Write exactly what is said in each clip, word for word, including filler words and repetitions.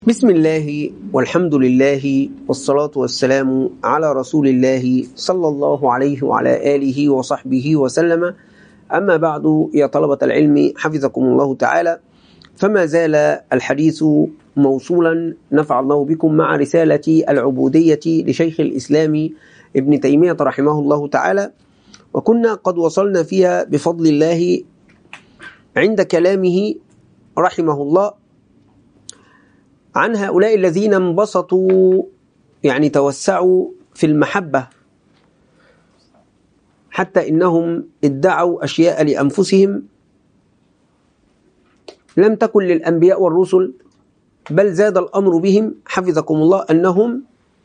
بسم الله والحمد لله والصلاة والسلام على رسول الله صلى الله عليه وعلى آله وصحبه وسلم. أما بعد، يا طلبة العلم حفظكم الله تعالى، فما زال الحديث موصولا نفع الله بكم مع رسالة العبودية لشيخ الإسلام ابن تيمية رحمه الله تعالى، وكنا قد وصلنا فيها بفضل الله عند كلامه رحمه الله عن هؤلاء الذين انبسطوا، يعني توسعوا في المحبة، حتى إنهم ادعوا أشياء لأنفسهم لم تكن للأنبياء والرسل، بل زاد الأمر بهم حفظكم الله أنهم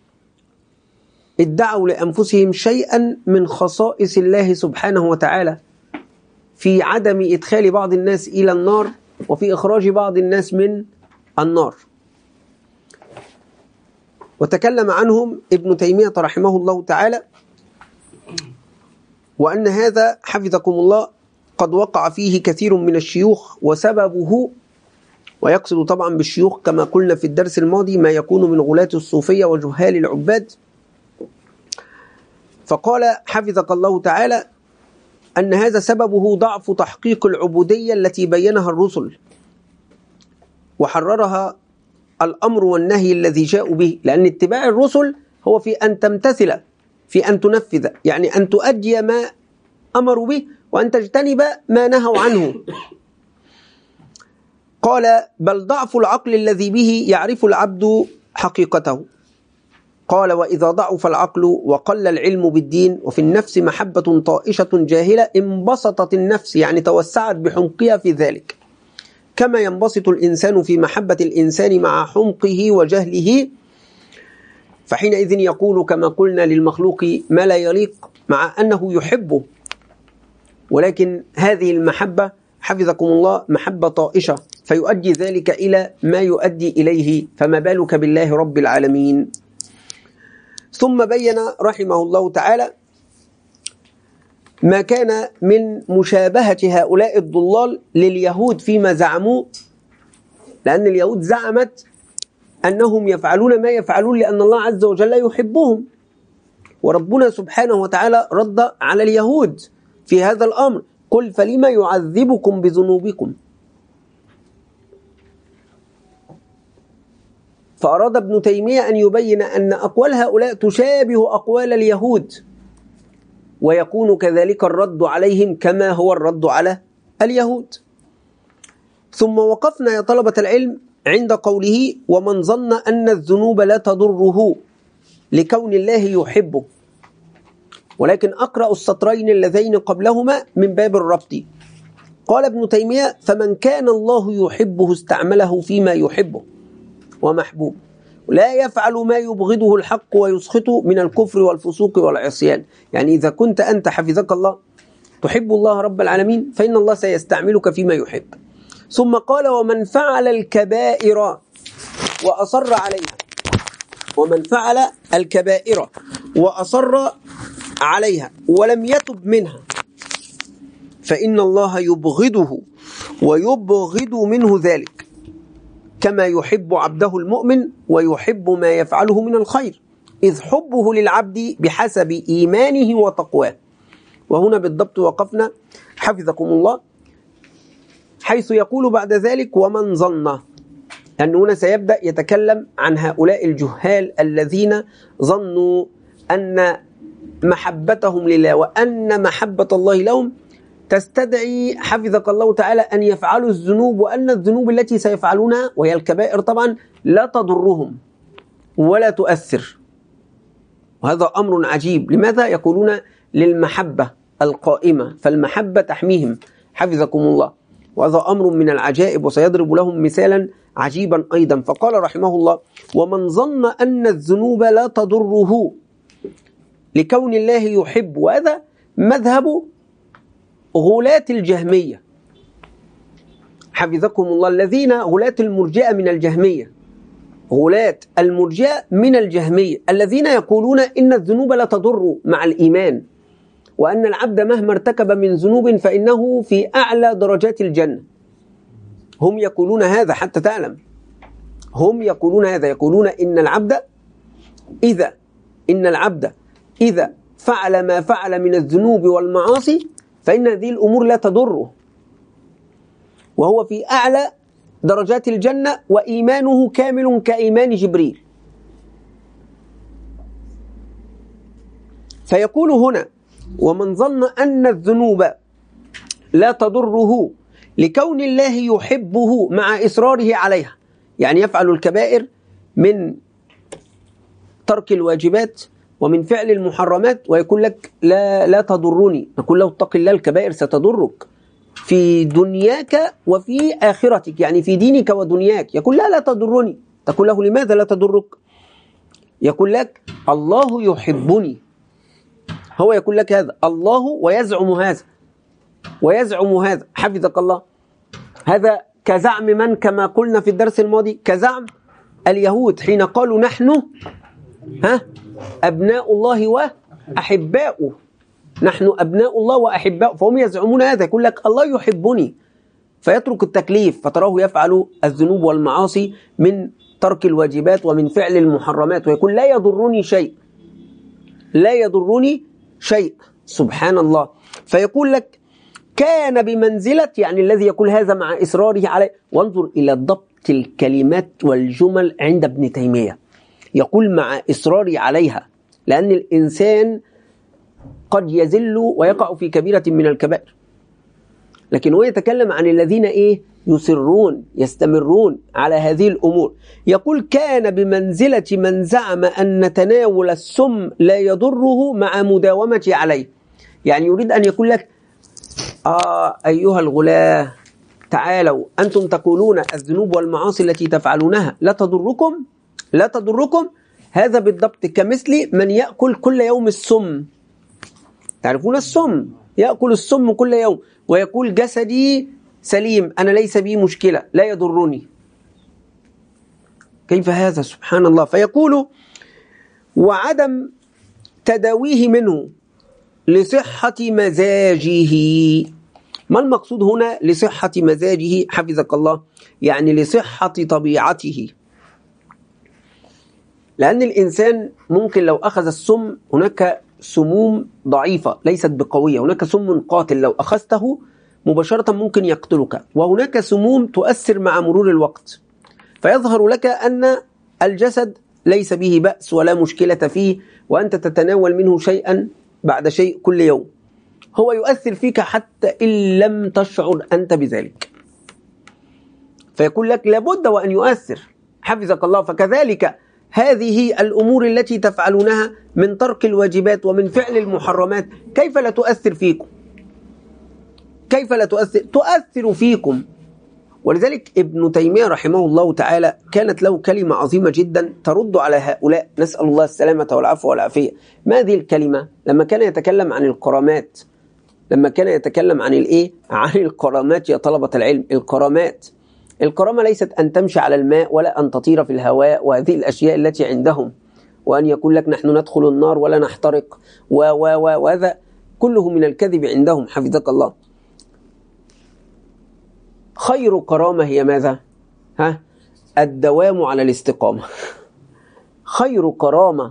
ادعوا لأنفسهم شيئا من خصائص الله سبحانه وتعالى في عدم إدخال بعض الناس إلى النار وفي إخراج بعض الناس من النار. وتكلم عنهم ابن تيمية رحمه الله تعالى، وأن هذا حفظكم الله قد وقع فيه كثير من الشيوخ، وسببه، ويقصد طبعا بالشيوخ كما قلنا في الدرس الماضي ما يكون من غلاة الصوفية وجهال العباد. فقال حفظك الله تعالى أن هذا سببه ضعف تحقيق العبودية التي بينها الرسل وحررها الأمر والنهي الذي جاءوا به، لأن اتباع الرسل هو في أن تمتثل، في أن تنفذ، يعني أن تؤدي ما أمروا به وأن تجتنب ما نهوا عنه. قال: بل ضعف العقل الذي به يعرف العبد حقيقته. قال: وإذا ضعف العقل وقل العلم بالدين وفي النفس محبة طائشة جاهلة انبسطت النفس، يعني توسعت بحمقها في ذلك، كما ينبسط الإنسان في محبة الإنسان مع حمقه وجهله، فحينئذ يقول كما قلنا للمخلوق ما لا يليق مع أنه يحبه، ولكن هذه المحبة حفظكم الله محبة طائشة، فيؤدي ذلك إلى ما يؤدي إليه، فما بالك بالله رب العالمين. ثم بين رحمه الله تعالى ما كان من مشابهة هؤلاء الضلال لليهود فيما زعموا، لأن اليهود زعمت أنهم يفعلون ما يفعلون لأن الله عز وجل يحبهم، وربنا سبحانه وتعالى رد على اليهود في هذا الأمر: قل فلما يعذبكم بذنوبكم. فأراد ابن تيمية أن يبين أن أقوال هؤلاء تشابه أقوال اليهود، ويكون كذلك الرد عليهم كما هو الرد على اليهود. ثم وقفنا يا طلبة العلم عند قوله: ومن ظن أن الذنوب لا تضره لكون الله يحبه. ولكن أقرأ السطرين اللذين قبلهما من باب الربط. قال ابن تيمية: فمن كان الله يحبه استعمله فيما يحبه ومحبوب، لا يفعل ما يبغضه الحق ويسخطه من الكفر والفسوق والعصيان. يعني إذا كنت أنت حفظك الله تحب الله رب العالمين فإن الله سيستعملك فيما يحب. ثم قال: ومن فعل الكبائر وأصر عليها، ومن فعل الكبائر وأصر عليها ولم يتب منها فإن الله يبغضه ويبغض منه ذلك، كما يحب عبده المؤمن ويحب ما يفعله من الخير، إذ حبه للعبد بحسب إيمانه وتقواه. وهنا بالضبط وقفنا حفظكم الله، حيث يقول بعد ذلك: ومن ظن، لأنه هنا سيبدأ يتكلم عن هؤلاء الجهال الذين ظنوا أن محبتهم لله وأن محبة الله لهم تستدعي حفظك الله تعالى أن يفعلوا الذنوب، وأن الذنوب التي سيفعلونها وهي الكبائر طبعا لا تضرهم ولا تؤثر. وهذا أمر عجيب. لماذا؟ يقولون للمحبة القائمة، فالمحبة تحميهم حفظكم الله، وهذا أمر من العجائب، وسيضرب لهم مثالا عجيبا أيضا. فقال رحمه الله: ومن ظن أن الذنوب لا تضره لكون الله يحب. وهذا مذهب غلاة الجهمية حفظكم الله، الذين غلاة المرجئة من الجهمية، غلاة المرجئة من الجهمية الذين يقولون إن الذنوب لا تضر مع الإيمان، وأن العبد مهما ارتكب من ذنوب فإنه في أعلى درجات الجنة. هم يقولون هذا حتى تعلم، هم يقولون هذا، يقولون إن العبد إذا إن العبد إذا فعل ما فعل من الذنوب والمعاصي فإن هذه الأمور لا تضره، وهو في أعلى درجات الجنة وإيمانه كامل كإيمان جبريل. فيقول هنا: ومن ظن أن الذنوب لا تضره لكون الله يحبه مع إصراره عليها، يعني يفعل الكبائر من ترك الواجبات ومن فعل المحرمات ويقول لك لا لا تضرني، نقول له اتق الله، الكبائر ستضرك في دنياك وفي آخرتك، يعني في دينك ودنياك. يقول لا لا تضرني، تقول له لماذا لا تضرك؟ يقول لك الله يحبني. هو يقول لك هذا الله ويزعم هذا ويزعم هذا حفظك الله. هذا كزعم من؟ كما قلنا في الدرس الماضي، كزعم اليهود حين قالوا نحن ها أبناء الله وأحباؤه، نحن أبناء الله وأحباؤه، فهم يزعمون هذا. يقول لك الله يحبني فيترك التكليف، فتراه يفعل الذنوب والمعاصي من ترك الواجبات ومن فعل المحرمات، ويقول لا يضرني شيء، لا يضرني شيء، سبحان الله. فيقول لك كان بمنزلة، يعني الذي يقول هذا مع إصراره عليه. وانظر إلى ضبط الكلمات والجمل عند ابن تيمية، يقول مع إصراري عليها، لأن الإنسان قد يزل ويقع في كبيرة من الكبائر، لكن هو يتكلم عن الذين إيه يصرون يستمرون على هذه الأمور. يقول كان بمنزلة من زعم أن تناول السم لا يضره مع مداومة عليه، يعني يريد أن يقول لك آه أيها الغلاة تعالوا، أنتم تقولون الذنوب والمعاصي التي تفعلونها لا تضركم لا تضركم هذا بالضبط كمثل من يأكل كل يوم السم. تعرفون السم، يأكل السم كل يوم ويقول جسدي سليم، أنا ليس بي مشكلة، لا يضرني. كيف هذا؟ سبحان الله. فيقول وعدم تداويه منه لصحة مزاجه. ما المقصود هنا لصحة مزاجه حفظك الله؟ يعني لصحة طبيعته، لأن الإنسان ممكن لو أخذ السم، هناك سموم ضعيفة ليست بقوية، هناك سم قاتل لو أخذته مباشرة ممكن يقتلك، وهناك سموم تؤثر مع مرور الوقت، فيظهر لك أن الجسد ليس به بأس ولا مشكلة فيه، وأنت تتناول منه شيئا بعد شيء كل يوم، هو يؤثر فيك حتى إن لم تشعر أنت بذلك. فيقول لك لابد وأن يؤثر حفظك الله. فكذلك هذه الأمور التي تفعلونها من ترك الواجبات ومن فعل المحرمات كيف لا تؤثر فيكم؟ كيف لا تؤثر؟ تؤثر فيكم. ولذلك ابن تيمية رحمه الله تعالى كانت له كلمة عظيمة جدا ترد على هؤلاء، نسأل الله السلامة والعفو والعافية. ما هذه الكلمة؟ لما كان يتكلم عن الكرامات، لما كان يتكلم عن الإيه؟ عن الكرامات يا طلبة العلم. الكرامات، الكرامة ليست أن تمشي على الماء ولا أن تطير في الهواء وهذه الأشياء التي عندهم، وأن يقول لك نحن ندخل النار ولا نحترق، وهذا كله من الكذب عندهم حفظك الله. خير كرامة هي ماذا؟ ها؟ الدوام على الاستقامة. خير كرامة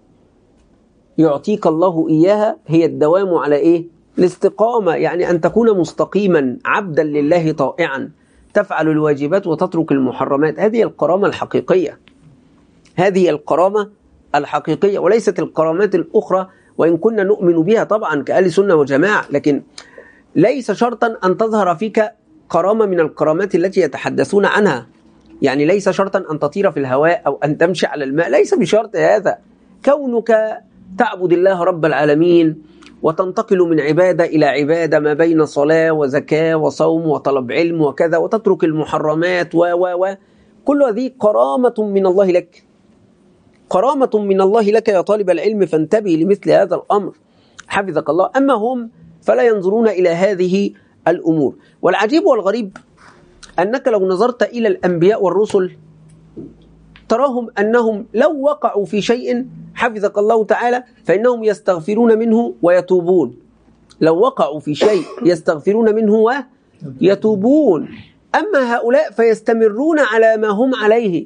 يعطيك الله إياها هي الدوام على إيه؟ الاستقامة، يعني أن تكون مستقيما عبدا لله طائعا، تفعل الواجبات وتترك المحرمات. هذه الكرامة الحقيقية، هذه الكرامة الحقيقية، وليست الكرامات الأخرى وإن كنا نؤمن بها طبعا كأهل سنة وجماعة، لكن ليس شرطا أن تظهر فيك كرامة من الكرامات التي يتحدثون عنها. يعني ليس شرطا أن تطير في الهواء أو أن تمشي على الماء، ليس بشرط هذا. كونك تعبد الله رب العالمين وتنتقل من عبادة إلى عبادة ما بين صلاة وزكاة وصوم وطلب علم وكذا، وتترك المحرمات و و و كل هذه كرامة من الله لك، كرامة من الله لك يا طالب العلم، فانتبه لمثل هذا الأمر حفظك الله. أما هم فلا ينظرون إلى هذه الأمور. والعجيب والغريب أنك لو نظرت إلى الأنبياء والرسل تراهم أنهم لو وقعوا في شيء حفظك الله تعالى فإنهم يستغفرون منه ويتوبون. لو وقعوا في شيء يستغفرون منه ويتوبون. أما هؤلاء فيستمرون على ما هم عليه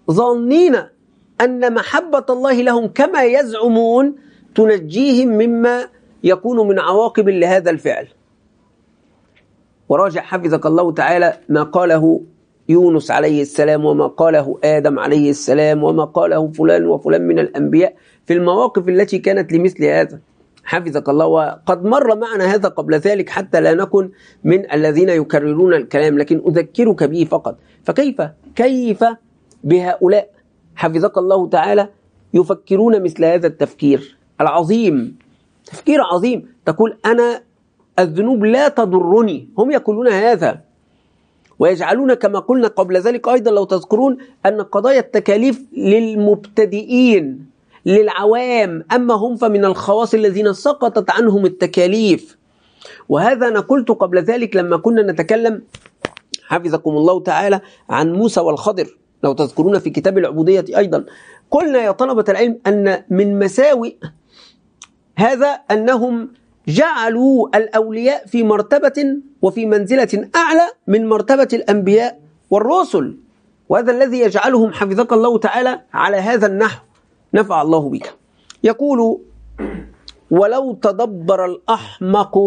ظانين أن محبة الله لهم كما يزعمون تنجيهم مما يكون من عواقب لهذا الفعل. وراجع حفظك الله تعالى ما قاله يونس عليه السلام، وما قاله آدم عليه السلام، وما قاله فلان وفلان من الأنبياء في المواقف التي كانت لمثل هذا. حفظك الله. وقد مر معنا هذا قبل ذلك حتى لا نكن من الذين يكررون الكلام، لكن أذكرك به فقط. فكيف كيف بهؤلاء حفظك الله تعالى يفكرون مثل هذا التفكير العظيم، تفكير عظيم. تقول أنا الذنوب لا تضرني، هم يقولون هذا، ويجعلون كما قلنا قبل ذلك أيضا لو تذكرون أن قضايا التكاليف للمبتدئين للعوام، أما هم فمن الخواص الذين سقطت عنهم التكاليف. وهذا أنا قلت قبل ذلك لما كنا نتكلم حفظكم الله تعالى عن موسى والخضر، لو تذكرون في كتاب العبودية أيضا، قلنا يا طلبة العلم أن من مساوئ هذا أنهم جعلوا الأولياء في مرتبة وفي منزلة أعلى من مرتبة الأنبياء والرسل، وهذا الذي يجعلهم حفظك الله تعالى على هذا النحو، نفع الله بك. يقول ولو تدبر الأحمق،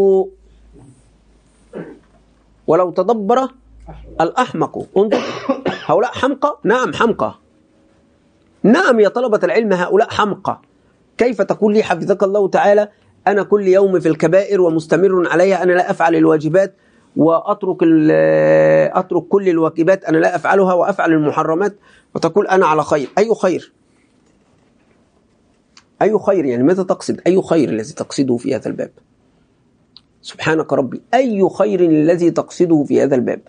ولو تدبر الأحمق، انظر هؤلاء حمقى، نعم حمقى، نعم يا طلبة العلم هؤلاء حمقى. كيف تقول لي حفظك الله تعالى أنا كل يوم في الكبائر ومستمر عليها، أنا لا أفعل الواجبات وأترك أترك كل الواجبات أنا لا أفعلها وأفعل المحرمات، وتقول أنا على خير؟ أي خير؟ أي خير يعني؟ ماذا تقصد؟ أي خير الذي تقصده في هذا الباب؟ سبحانك ربي، أي خير الذي تقصده في هذا الباب؟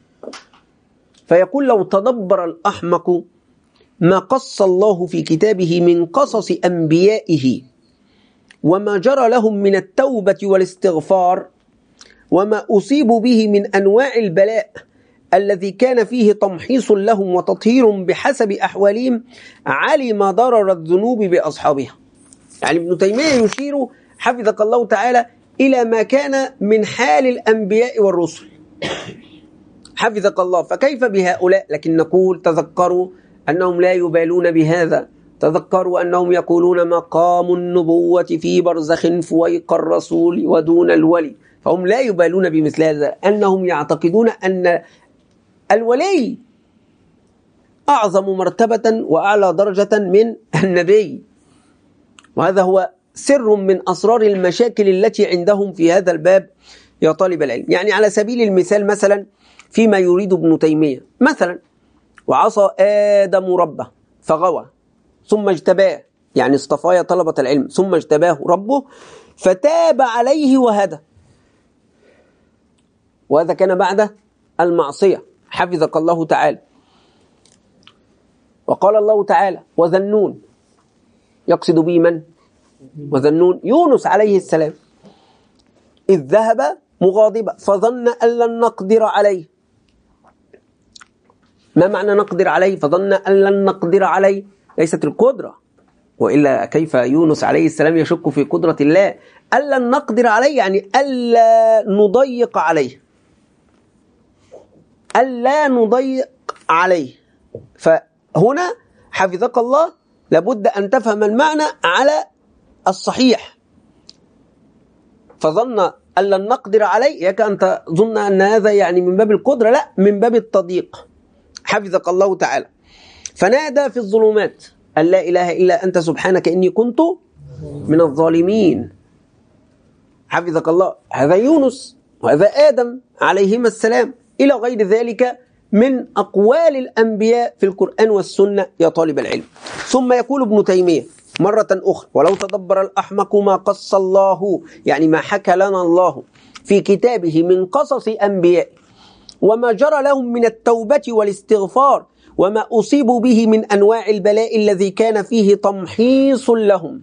فيقول لو تدبر الأحمق ما قص الله في كتابه من قصص أنبيائه وما جرى لهم من التوبة والاستغفار وما أصيبوا به من أنواع البلاء الذي كان فيه تمحيص لهم وتطهير بحسب أحوالهم، علم ضرر الذنوب بأصحابها. يعني ابن تيمية يشير حفظك الله تعالى إلى ما كان من حال الأنبياء والرسل حفظك الله. فكيف بهؤلاء؟ لكن نقول تذكروا أنهم لا يبالون بهذا، تذكروا أنهم يقولون مقام النبوة في برزخ فويق الرسول ودون الولي، فهم لا يبالون بمثل هذا، أنهم يعتقدون أن الولي أعظم مرتبة وأعلى درجة من النبي. وهذا هو سر من أسرار المشاكل التي عندهم في هذا الباب يا طالب العلم. يعني على سبيل المثال مثلا فيما يريد ابن تيمية مثلا، وعصى آدم ربه فغوى ثم اجتباه، يعني اصطفاه يا طلبة العلم، ثم اجتباه ربه فتاب عليه وهدى، وهذا كان بعد المعصية حفظك الله تعالى. وقال الله تعالى وذنون، يقصد به من؟ وذنون يونس عليه السلام، إذ ذهب مغاضبا فظن أن لن نقدر عليه. ما معنى نقدر عليه؟ فظن أن لن نقدر عليه، ليست القدرة، وإلا كيف يونس عليه السلام يشك في قدرة الله؟ أن لن نقدر عليه يعني ألا نضيق عليه، ألا نضيق عليه. فهنا حفظك الله لابد أن تفهم المعنى على الصحيح. فظن أن لن نقدر عليه، ياك أنت ظن أن هذا يعني من باب القدرة، لا، من باب التضييق حفظك الله تعالى. فنادى في الظلمات أن لا إله إلا أنت سبحانك إني كنت من الظالمين حفظك الله. هذا يونس وهذا آدم عليهما السلام، إلى غير ذلك من أقوال الأنبياء في القرآن والسنة يا طالب العلم. ثم يقول ابن تيمية مرة أخرى ولو تدبر الأحمق ما قص الله، يعني ما حكى لنا الله في كتابه من قصص أنبياء وما جرى لهم من التوبة والاستغفار وما أصيبوا به من أنواع البلاء الذي كان فيه تمحيص لهم.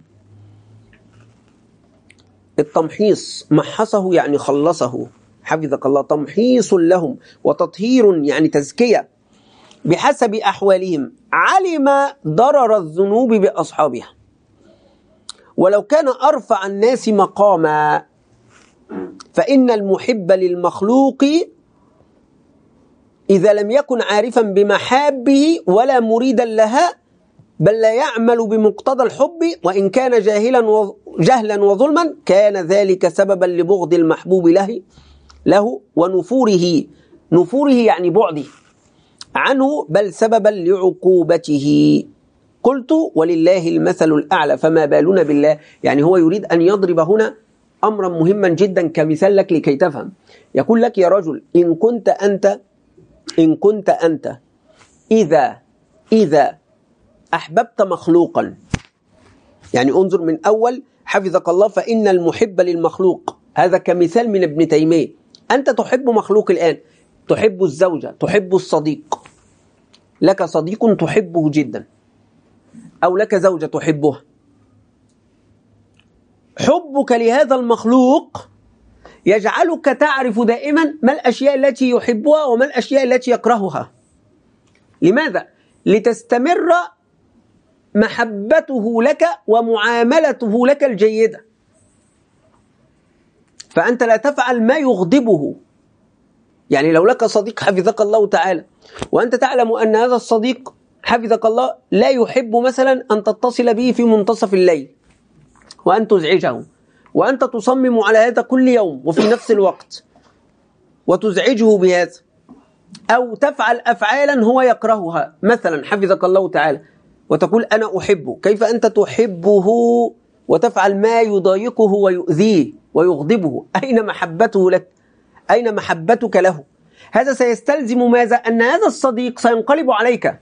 التمحيص محصه يعني خلصه حفظك الله، تمحيص لهم وتطهير يعني تزكية بحسب أحوالهم، علم ضرر الذنوب بأصحابها. ولو كان أرفع الناس مقاما فإن المحب للمخلوق إذا لم يكن عارفا بمحابه ولا مريدا لها بل لا يعمل بمقتضى الحب وإن كان جاهلا جهلا وظلما كان ذلك سببا لبغض المحبوب له له ونفوره نفوره يعني بعده عنه بل سببا لعقوبته. قلت ولله المثل الأعلى فما بالنا بالله. يعني هو يريد أن يضرب هنا أمرا مهما جدا كمثال لك لكي تفهم. يقول لك يا رجل إن كنت أنت إن كنت أنت إذا إذا أحببت مخلوقا، يعني انظر من أول حفظك الله فإن المحب للمخلوق، هذا كمثال من ابن تيمية. أنت تحب مخلوق الآن، تحب الزوجة، تحب الصديق، لك صديق تحبه جدا أو لك زوجة تحبها. حبك لهذا المخلوق يجعلك تعرف دائما ما الأشياء التي يحبها وما الأشياء التي يكرهها. لماذا؟ لتستمر محبته لك ومعاملته لك الجيدة، فأنت لا تفعل ما يغضبه. يعني لو لك صديق حفظك الله تعالى وأنت تعلم أن هذا الصديق حفظك الله لا يحب مثلا أن تتصل به في منتصف الليل وأن تزعجه، وأنت تصمم على هذا كل يوم وفي نفس الوقت وتزعجه بهذا، أو تفعل أفعالا هو يكرهها مثلا حفظك الله تعالى وتقول أنا أحبه. كيف أنت تحبه وتفعل ما يضايقه ويؤذيه ويغضبه؟ أين محبته لك؟ أين محبتك له؟ هذا سيستلزم ماذا؟ أن هذا الصديق سينقلب عليك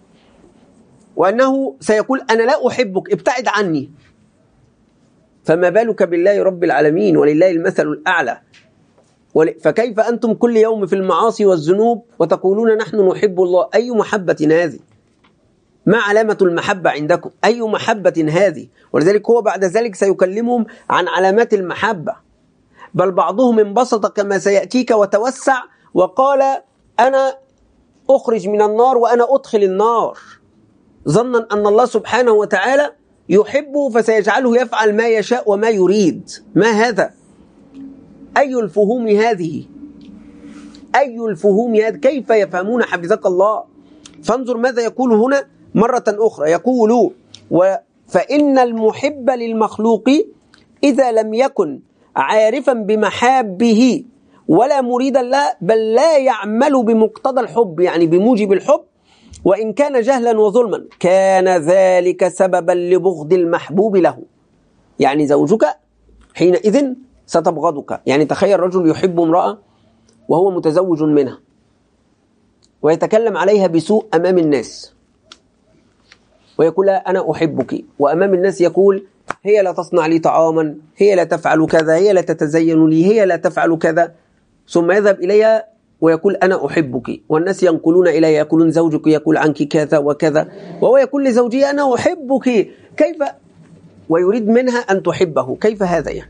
وأنه سيقول أنا لا أحبك، ابتعد عني. فما بالك بالله رب العالمين ولله المثل الأعلى. فكيف أنتم كل يوم في المعاصي والذنوب وتقولون نحن نحب الله؟ أي محبة هذه؟ ما علامة المحبة عندكم؟ أي محبة هذه؟ ولذلك هو بعد ذلك سيكلمهم عن علامات المحبة. بل بعضهم انبسط كما سيأتيك وتوسع وقال أنا أخرج من النار وأنا أدخل النار، ظنا أن الله سبحانه وتعالى يحبه فسيجعله يفعل ما يشاء وما يريد. ما هذا؟ أي الفهوم هذه؟ أي الفهوم هذه؟ كيف يفهمون حفظك الله؟ فانظر ماذا يقول هنا مرة أخرى. يقول فإن المحب للمخلوق إذا لم يكن عارفا بمحابه ولا مريدا له بل لا يعمل بمقتضى الحب، يعني بموجب الحب، وإن كان جهلا وظلما كان ذلك سببا لبغض المحبوب له. يعني زوجك حينئذ ستبغضك. يعني تخيل رجل يحب امرأة وهو متزوج منها ويتكلم عليها بسوء أمام الناس ويقول لها أنا أحبك، وأمام الناس يقول هي لا تصنع لي طعاما، هي لا تفعل كذا، هي لا تتزين لي، هي لا تفعل كذا، ثم يذهب إليها ويقول أنا أحبك، والناس ينقلون إليه يقولون زوجك يقول عنك كذا وكذا، وهو يقول لزوجه أنا أحبك. كيف؟ ويريد منها أن تحبه. كيف هذا يعني؟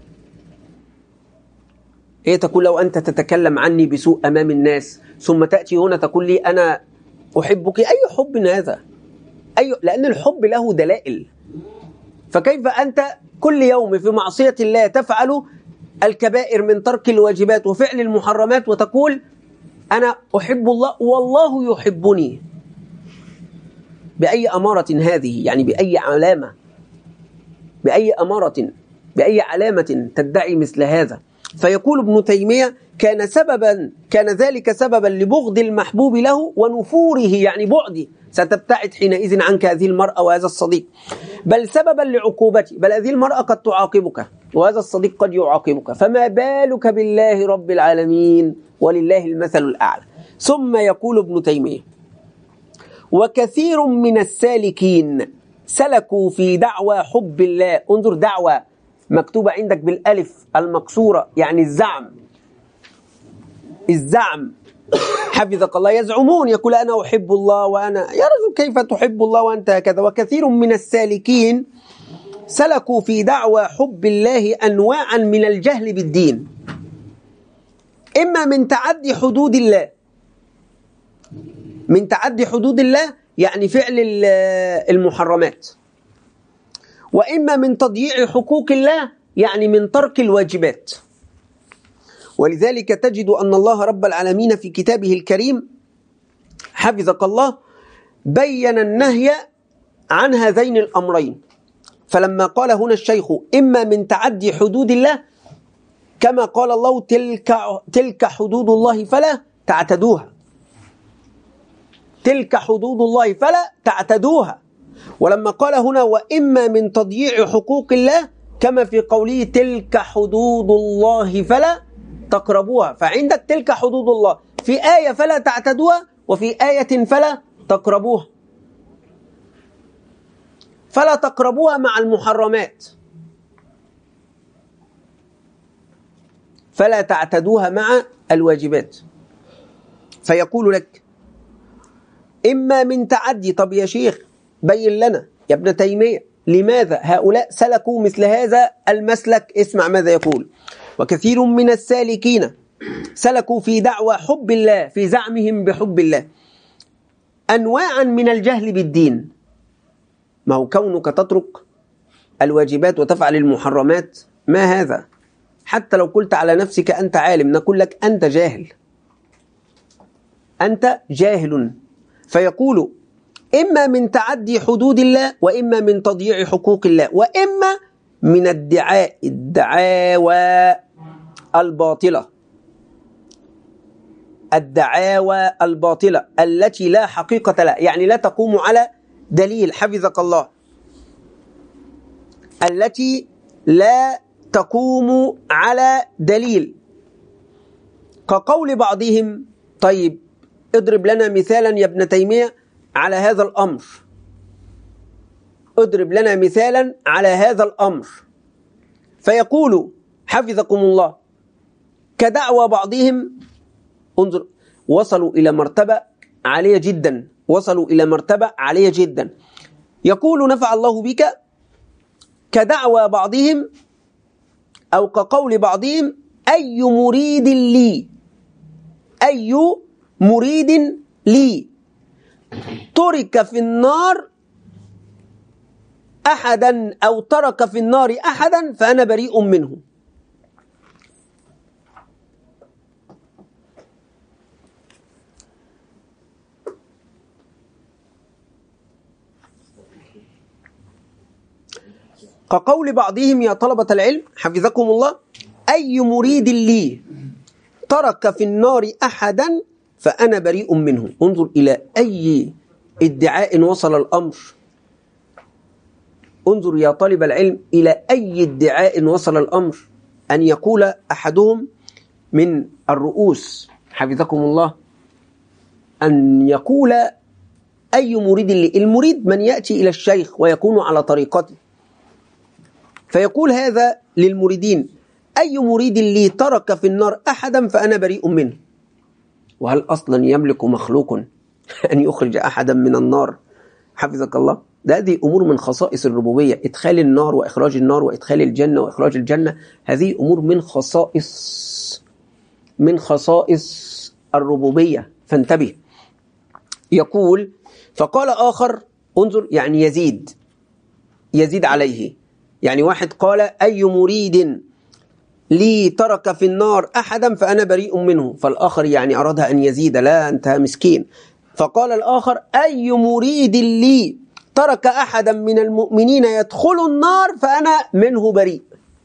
هي تقول لو أنت تتكلم عني بسوء أمام الناس ثم تأتي هنا تقول لي أنا أحبك، أي حب هذا؟ أي؟ لأن الحب له دلائل. فكيف أنت كل يوم في معصية الله تفعل الكبائر من ترك الواجبات وفعل المحرمات وتقول أنا أحب الله والله يحبني؟ بأي أمارة هذه؟ يعني بأي علامة؟ بأي أمارة؟ بأي علامة تدعي مثل هذا؟ فيقول ابن تيمية كان سببا كان ذلك سببا لبغض المحبوب له ونفوره، يعني بعدي، ستبتعد حينئذ عنك هذه المرأة وهذا الصديق، بل سببا لعقوبته، بل هذه المرأة قد تعاقبك وهذا الصديق قد يعاقبك. فما بالك بالله رب العالمين ولله المثل الأعلى. ثم يقول ابن تيمية وكثير من السالكين سلكوا في دعوى حب الله. انظر، دعوى مكتوبة عندك بالألف المقصورة، يعني الزعم. الزعم حفظك الله، يزعمون يقول أنا أحب الله وأنا، يا رجل كيف تحب الله وأنت هكذا؟ وكثير من السالكين سلكوا في دعوى حب الله أنواعا من الجهل بالدين، إما من تعدي حدود الله، من تعدي حدود الله يعني فعل المحرمات، وإما من تضييع حقوق الله يعني من ترك الواجبات. ولذلك تجد أن الله رب العالمين في كتابه الكريم حفظك الله بين النهي عن هذين الأمرين. فلما قال هنا الشيخ إما من تعدي حدود الله كما قال الله تلك, تلك حدود الله فلا تعتدوها، تلك حدود الله فلا تعتدوها. ولما قال هنا وإما من تضييع حقوق الله كما في قوله تلك حدود الله فلا تقربوها. فعندك تلك حدود الله في آية فلا تعتدوها، وفي آية فلا تقربوها. فلا تقربوها مع المحرمات، فلا تعتدوها مع الواجبات. فيقول لك إما من تعدي. طب يا شيخ بين لنا يا ابن تيمية لماذا هؤلاء سلكوا مثل هذا المسلك. اسمع ماذا يقول: وكثير من السالكين سلكوا في دعوى حب الله، في زعمهم بحب الله، أنواعا من الجهل بالدين. ما هو كونك تترك الواجبات وتفعل المحرمات ما هذا؟ حتى لو قلت على نفسك أنت عالم نقول لك أنت جاهل، أنت جاهل. فيقول إما من تعدي حدود الله، وإما من تضييع حقوق الله، وإما من الدعاء الدعاوى الباطلة، الدعاوى الباطلة التي لا حقيقة لها، يعني لا تقوم على دليل. حفظك الله، التي لا تقوم على دليل، كقول بعضهم. طيب اضرب لنا مثالا يا ابن تيمية على هذا الأمر، اضرب لنا مثالا على هذا الأمر. فيقول حفظكم الله كدعوى بعضهم. انظر، وصلوا إلى مرتبة عالية جدا، وصلوا إلى مرتبة عالية جدا. يقول نفع الله بك كدعوى بعضهم أو كقول بعضهم: أي مريد لي، أي مريد لي ترك في النار أحدا أو ترك في النار أحدا فأنا بريء منه. كقول بعضهم يا طلبة العلم حفظكم الله: أي مريد لي ترك في النار أحدا فأنا بريء منه. انظر إلى أي ادعاء وصل الأمر، انظر يا طالب العلم إلى أي ادعاء وصل الأمر، أن يقول أحدهم من الرؤوس حفظكم الله أن يقول أي مريد لي. المريد من يأتي إلى الشيخ ويكون على طريقته، فيقول هذا للمريدين: أي مريد لي ترك في النار أحدا فأنا بريء منه. وهل أصلا يملك مخلوق أن يخرج أحدا من النار؟ حفظك الله، ده هذه أمور من خصائص الربوبية، إدخال النار وإخراج النار وإدخال الجنة وإخراج الجنة، هذه أمور من خصائص من خصائص الربوبية، فانتبه. يقول: فقال آخر، انظر يعني يزيد يزيد عليه، يعني واحد قال أي مريد لي ترك في النار أحدا فأنا بريء منه، فالآخر يعني أرادها أن يزيد، لا أنت مسكين. فقال الآخر: أي مريد لي ترك أحدا من المؤمنين يدخل النار فأنا منه بريء.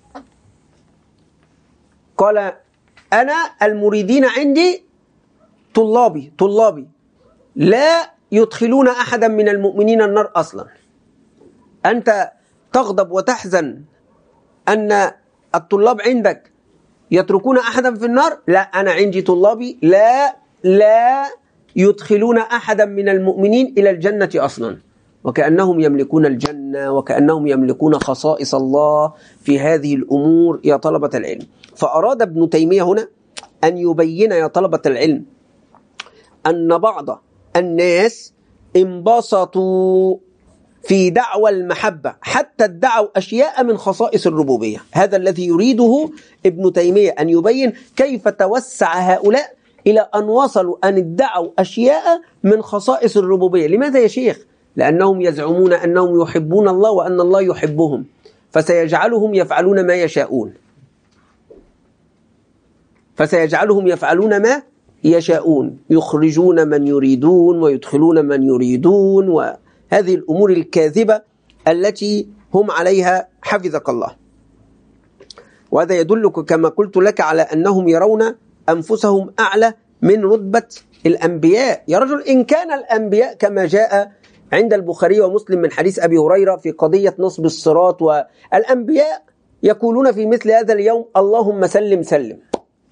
قال: أنا المريدين عندي طلابي طلابي لا يدخلون أحدا من المؤمنين النار أصلا. أنت تغضب وتحزن أن الطلاب عندك يتركون أحدا في النار؟ لا، أنا عندي طلابي لا لا يدخلون أحدا من المؤمنين إلى الجنة أصلا، وكأنهم يملكون الجنة وكأنهم يملكون خصائص الله في هذه الأمور يا طلبة العلم. فأراد ابن تيمية هنا أن يبين يا طلبة العلم أن بعض الناس انبسطوا في دعوى المحبة حتى ادعوا أشياء من خصائص الربوبية. هذا الذي يريده ابن تيمية، أن يبين كيف توسع هؤلاء إلى أن وصلوا أن ادعوا أشياء من خصائص الربوبية. لماذا يا شيخ؟ لأنهم يزعمون أنهم يحبون الله وأن الله يحبهم، فسيجعلهم يفعلون ما يشاءون فسيجعلهم يفعلون ما يشاءون، يخرجون من يريدون ويدخلون من يريدون، وهذه الأمور الكاذبة التي هم عليها حفظك الله. وهذا يدلك كما قلت لك على أنهم يرون أنفسهم أعلى من رتبة الأنبياء. يا رجل، إن كان الأنبياء كما جاء عند البخاري ومسلم من حديث أبي هريرة في قضية نصب الصراط، والأنبياء يقولون في مثل هذا اليوم اللهم سلم سلم،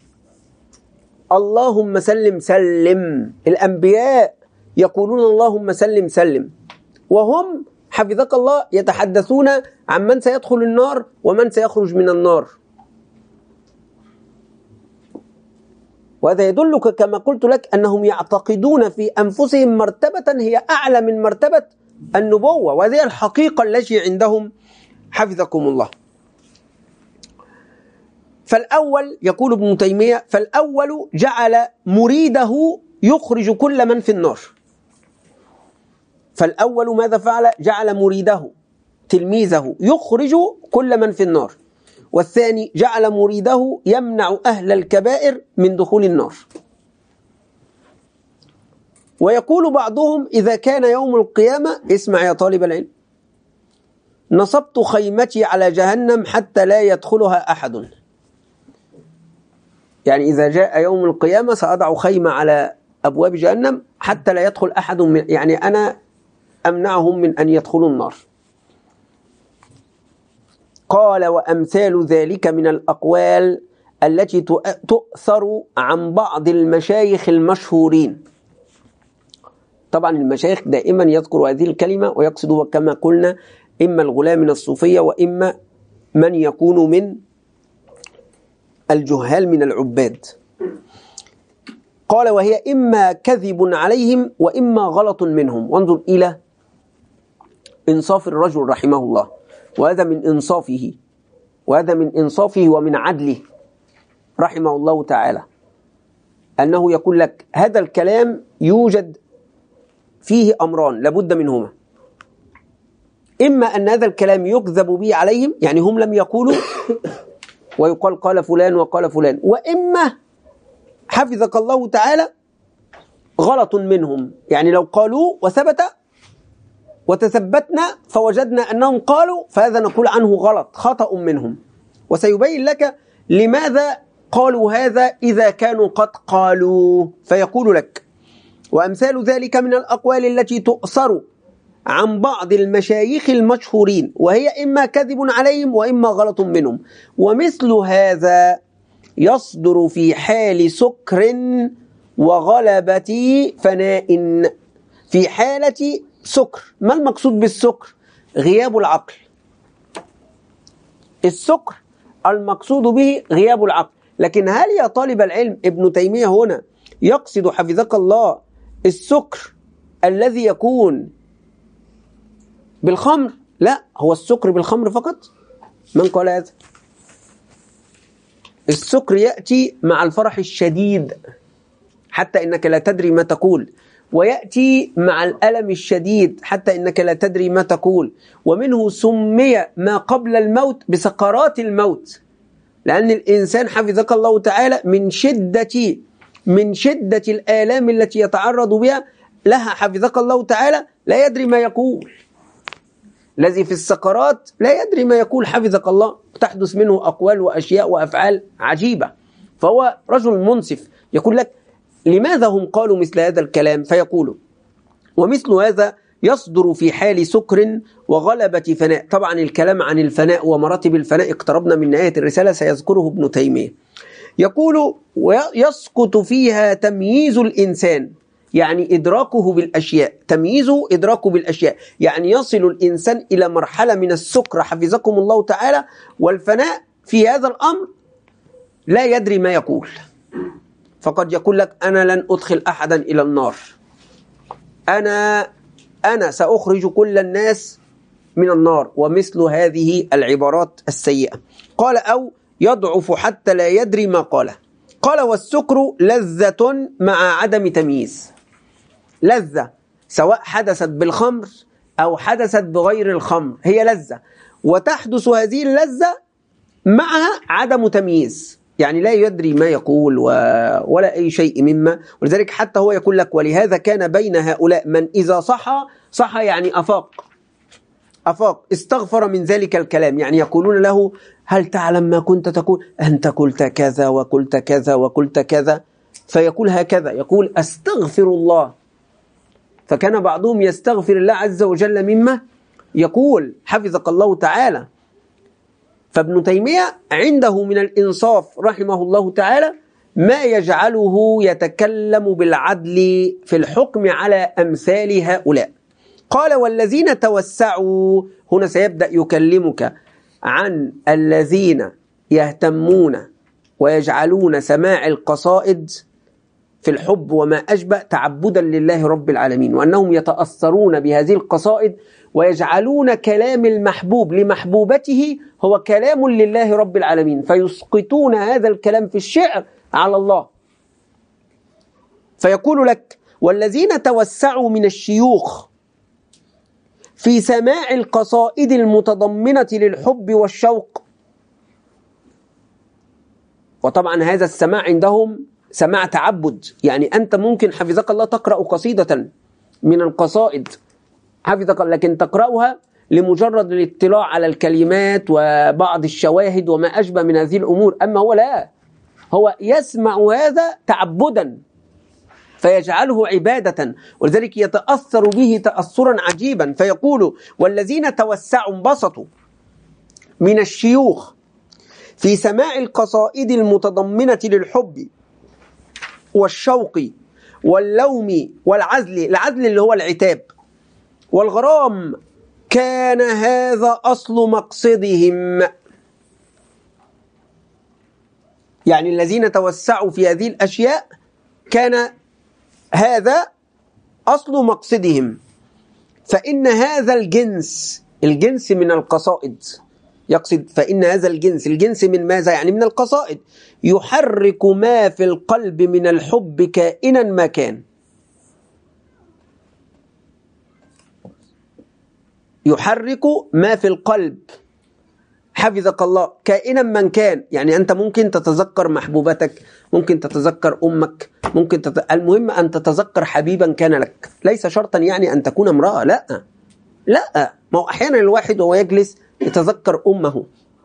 اللهم سلم سلم. الأنبياء يقولون اللهم سلم سلم، وهم حفظك الله يتحدثون عن من سيدخل النار ومن سيخرج من النار. وهذا يدلك كما قلت لك أنهم يعتقدون في أنفسهم مرتبة هي أعلى من مرتبة النبوة، وهذه الحقيقة التي عندهم حفظكم الله. فالأول يقول ابن تيمية: فالأول جعل مريده يخرج كل من في النار. فالأول ماذا فعل؟ جعل مريده تلميذه يخرج كل من في النار. والثاني جعل مريده يمنع أهل الكبائر من دخول النار. ويقول بعضهم: إذا كان يوم القيامة، اسمع يا طالب العلم، نصبت خيمتي على جهنم حتى لا يدخلها أحد. يعني إذا جاء يوم القيامة سأضع خيمة على أبواب جهنم حتى لا يدخل أحد من، يعني أنا أمنعهم من أن يدخلوا النار. قال: وأمثال ذلك من الأقوال التي تؤثر عن بعض المشايخ المشهورين. طبعا المشايخ دائما يذكر هذه الكلمة ويقصد كما قلنا إما الغلاة من الصوفية وإما من يكون من الجهال من العباد. قال: وهي إما كذب عليهم وإما غلط منهم. وانظر إلى إنصاف الرجل رحمه الله، وهذا من إنصافه، وهذا من إنصافه ومن عدله رحمه الله تعالى، أنه يقول لك هذا الكلام يوجد فيه أمران لابد منهما: إما أن هذا الكلام يكذب به عليهم، يعني هم لم يقولوا ويقال قال فلان وقال فلان، وإما حفظك الله تعالى غلط منهم، يعني لو قالوا وثبت وتثبتنا فوجدنا أنهم قالوا فهذا نقول عنه غلط خطأ منهم. وسيبين لك لماذا قالوا هذا إذا كانوا قد قالوا، فيقول لك: وأمثال ذلك من الأقوال التي تؤثر عن بعض المشايخ المشهورين، وهي إما كذب عليهم وإما غلط منهم. ومثل هذا يصدر في حال سكر وغلبة فناء. في حالة سكر، ما المقصود بالسكر؟ غياب العقل. السكر المقصود به غياب العقل. لكن هل يا طالب العلم ابن تيمية هنا يقصد حفظك الله السكر الذي يكون بالخمر؟ لا، هو السكر بالخمر فقط. من قال هذا؟ السكر يأتي مع الفرح الشديد حتى إنك لا تدري ما تقول، ويأتي مع الألم الشديد حتى إنك لا تدري ما تقول. ومنه سمي ما قبل الموت بسكرات الموت، لأن الإنسان حفظك الله تعالى من شدة من شدة الآلام التي يتعرض بها لها حفظك الله تعالى لا يدري ما يقول. الذي في السكرات لا يدري ما يقول حفظك الله، تحدث منه أقوال وأشياء وأفعال عجيبة. فهو رجل منصف يقول لك لماذا هم قالوا مثل هذا الكلام؟ فيقولوا: ومثل هذا يصدر في حال سكر وغلبة فناء. طبعا الكلام عن الفناء ومراتب الفناء اقتربنا من نهاية الرسالة، سيذكره ابن تيمية. يقول: ويسقط فيها تمييز الإنسان، يعني إدراكه بالأشياء. تمييزه إدراكه بالأشياء، يعني يصل الإنسان إلى مرحلة من السكر حفظكم الله تعالى والفناء في هذا الأمر لا يدري ما يقول. فقد يقول لك: أنا لن أدخل أحدا إلى النار، أنا أنا سأخرج كل الناس من النار، ومثل هذه العبارات السيئة. قال: أو يضعف حتى لا يدري ما قاله. قال: والسكر لذة مع عدم تمييز. لذة سواء حدثت بالخمر أو حدثت بغير الخمر، هي لذة، وتحدث هذه اللذة معها عدم تمييز. يعني لا يدري ما يقول ولا أي شيء مما، ولذلك حتى هو يقول لك ولهذا كان بين هؤلاء من إذا صحى صحى يعني أفاق أفاق استغفر من ذلك الكلام، يعني يقولون له هل تعلم ما كنت تقول؟ أنت قلت كذا وقلت كذا وقلت كذا، فيقول هكذا، يقول أستغفر الله. فكان بعضهم يستغفر الله عز وجل مما يقول، حفظك الله تعالى. فابن تيمية عنده من الإنصاف رحمه الله تعالى ما يجعله يتكلم بالعدل في الحكم على أمثال هؤلاء. قال والذين توسعوا، هنا سيبدأ يكلمك عن الذين يهتمون ويجعلون سماع القصائد في الحب وما أشبه تعبدا لله رب العالمين، وأنهم يتأثرون بهذه القصائد ويجعلون كلام المحبوب لمحبوبته هو كلام لله رب العالمين، فيسقطون هذا الكلام في الشعر على الله. فيقول لك والذين توسعوا من الشيوخ في سماع القصائد المتضمنة للحب والشوق، وطبعا هذا السماع عندهم سماع تعبد، يعني أنت ممكن حفظك الله تقرأ قصيدة من القصائد حفظك، لكن تقرأها لمجرد الاطلاع على الكلمات وبعض الشواهد وما أشبه من هذه الأمور، أما هو لا، هو يسمع هذا تعبدا فيجعله عبادة، ولذلك يتأثر به تأثرا عجيبا. فيقول والذين توسعوا انبسطوا من الشيوخ في سماع القصائد المتضمنة للحب والشوق واللوم والعزل، العزل اللي هو العتاب والغرام، كان هذا أصل مقصدهم. يعني الذين توسعوا في هذه الأشياء كان هذا أصل مقصدهم. فإن هذا الجنس، الجنس من القصائد، يقصد فإن هذا الجنس، الجنس من ماذا؟ يعني من القصائد، يحرك ما في القلب من الحب كائنا ما كان، يحرك ما في القلب حفظك الله كائنا من كان. يعني أنت ممكن تتذكر محبوبتك، ممكن تتذكر أمك، ممكن تت... المهم أن تتذكر حبيبا كان لك، ليس شرطا يعني أن تكون امرأة، لا لا، ما هو أحيانا الواحد وهو يجلس يتذكر أمه،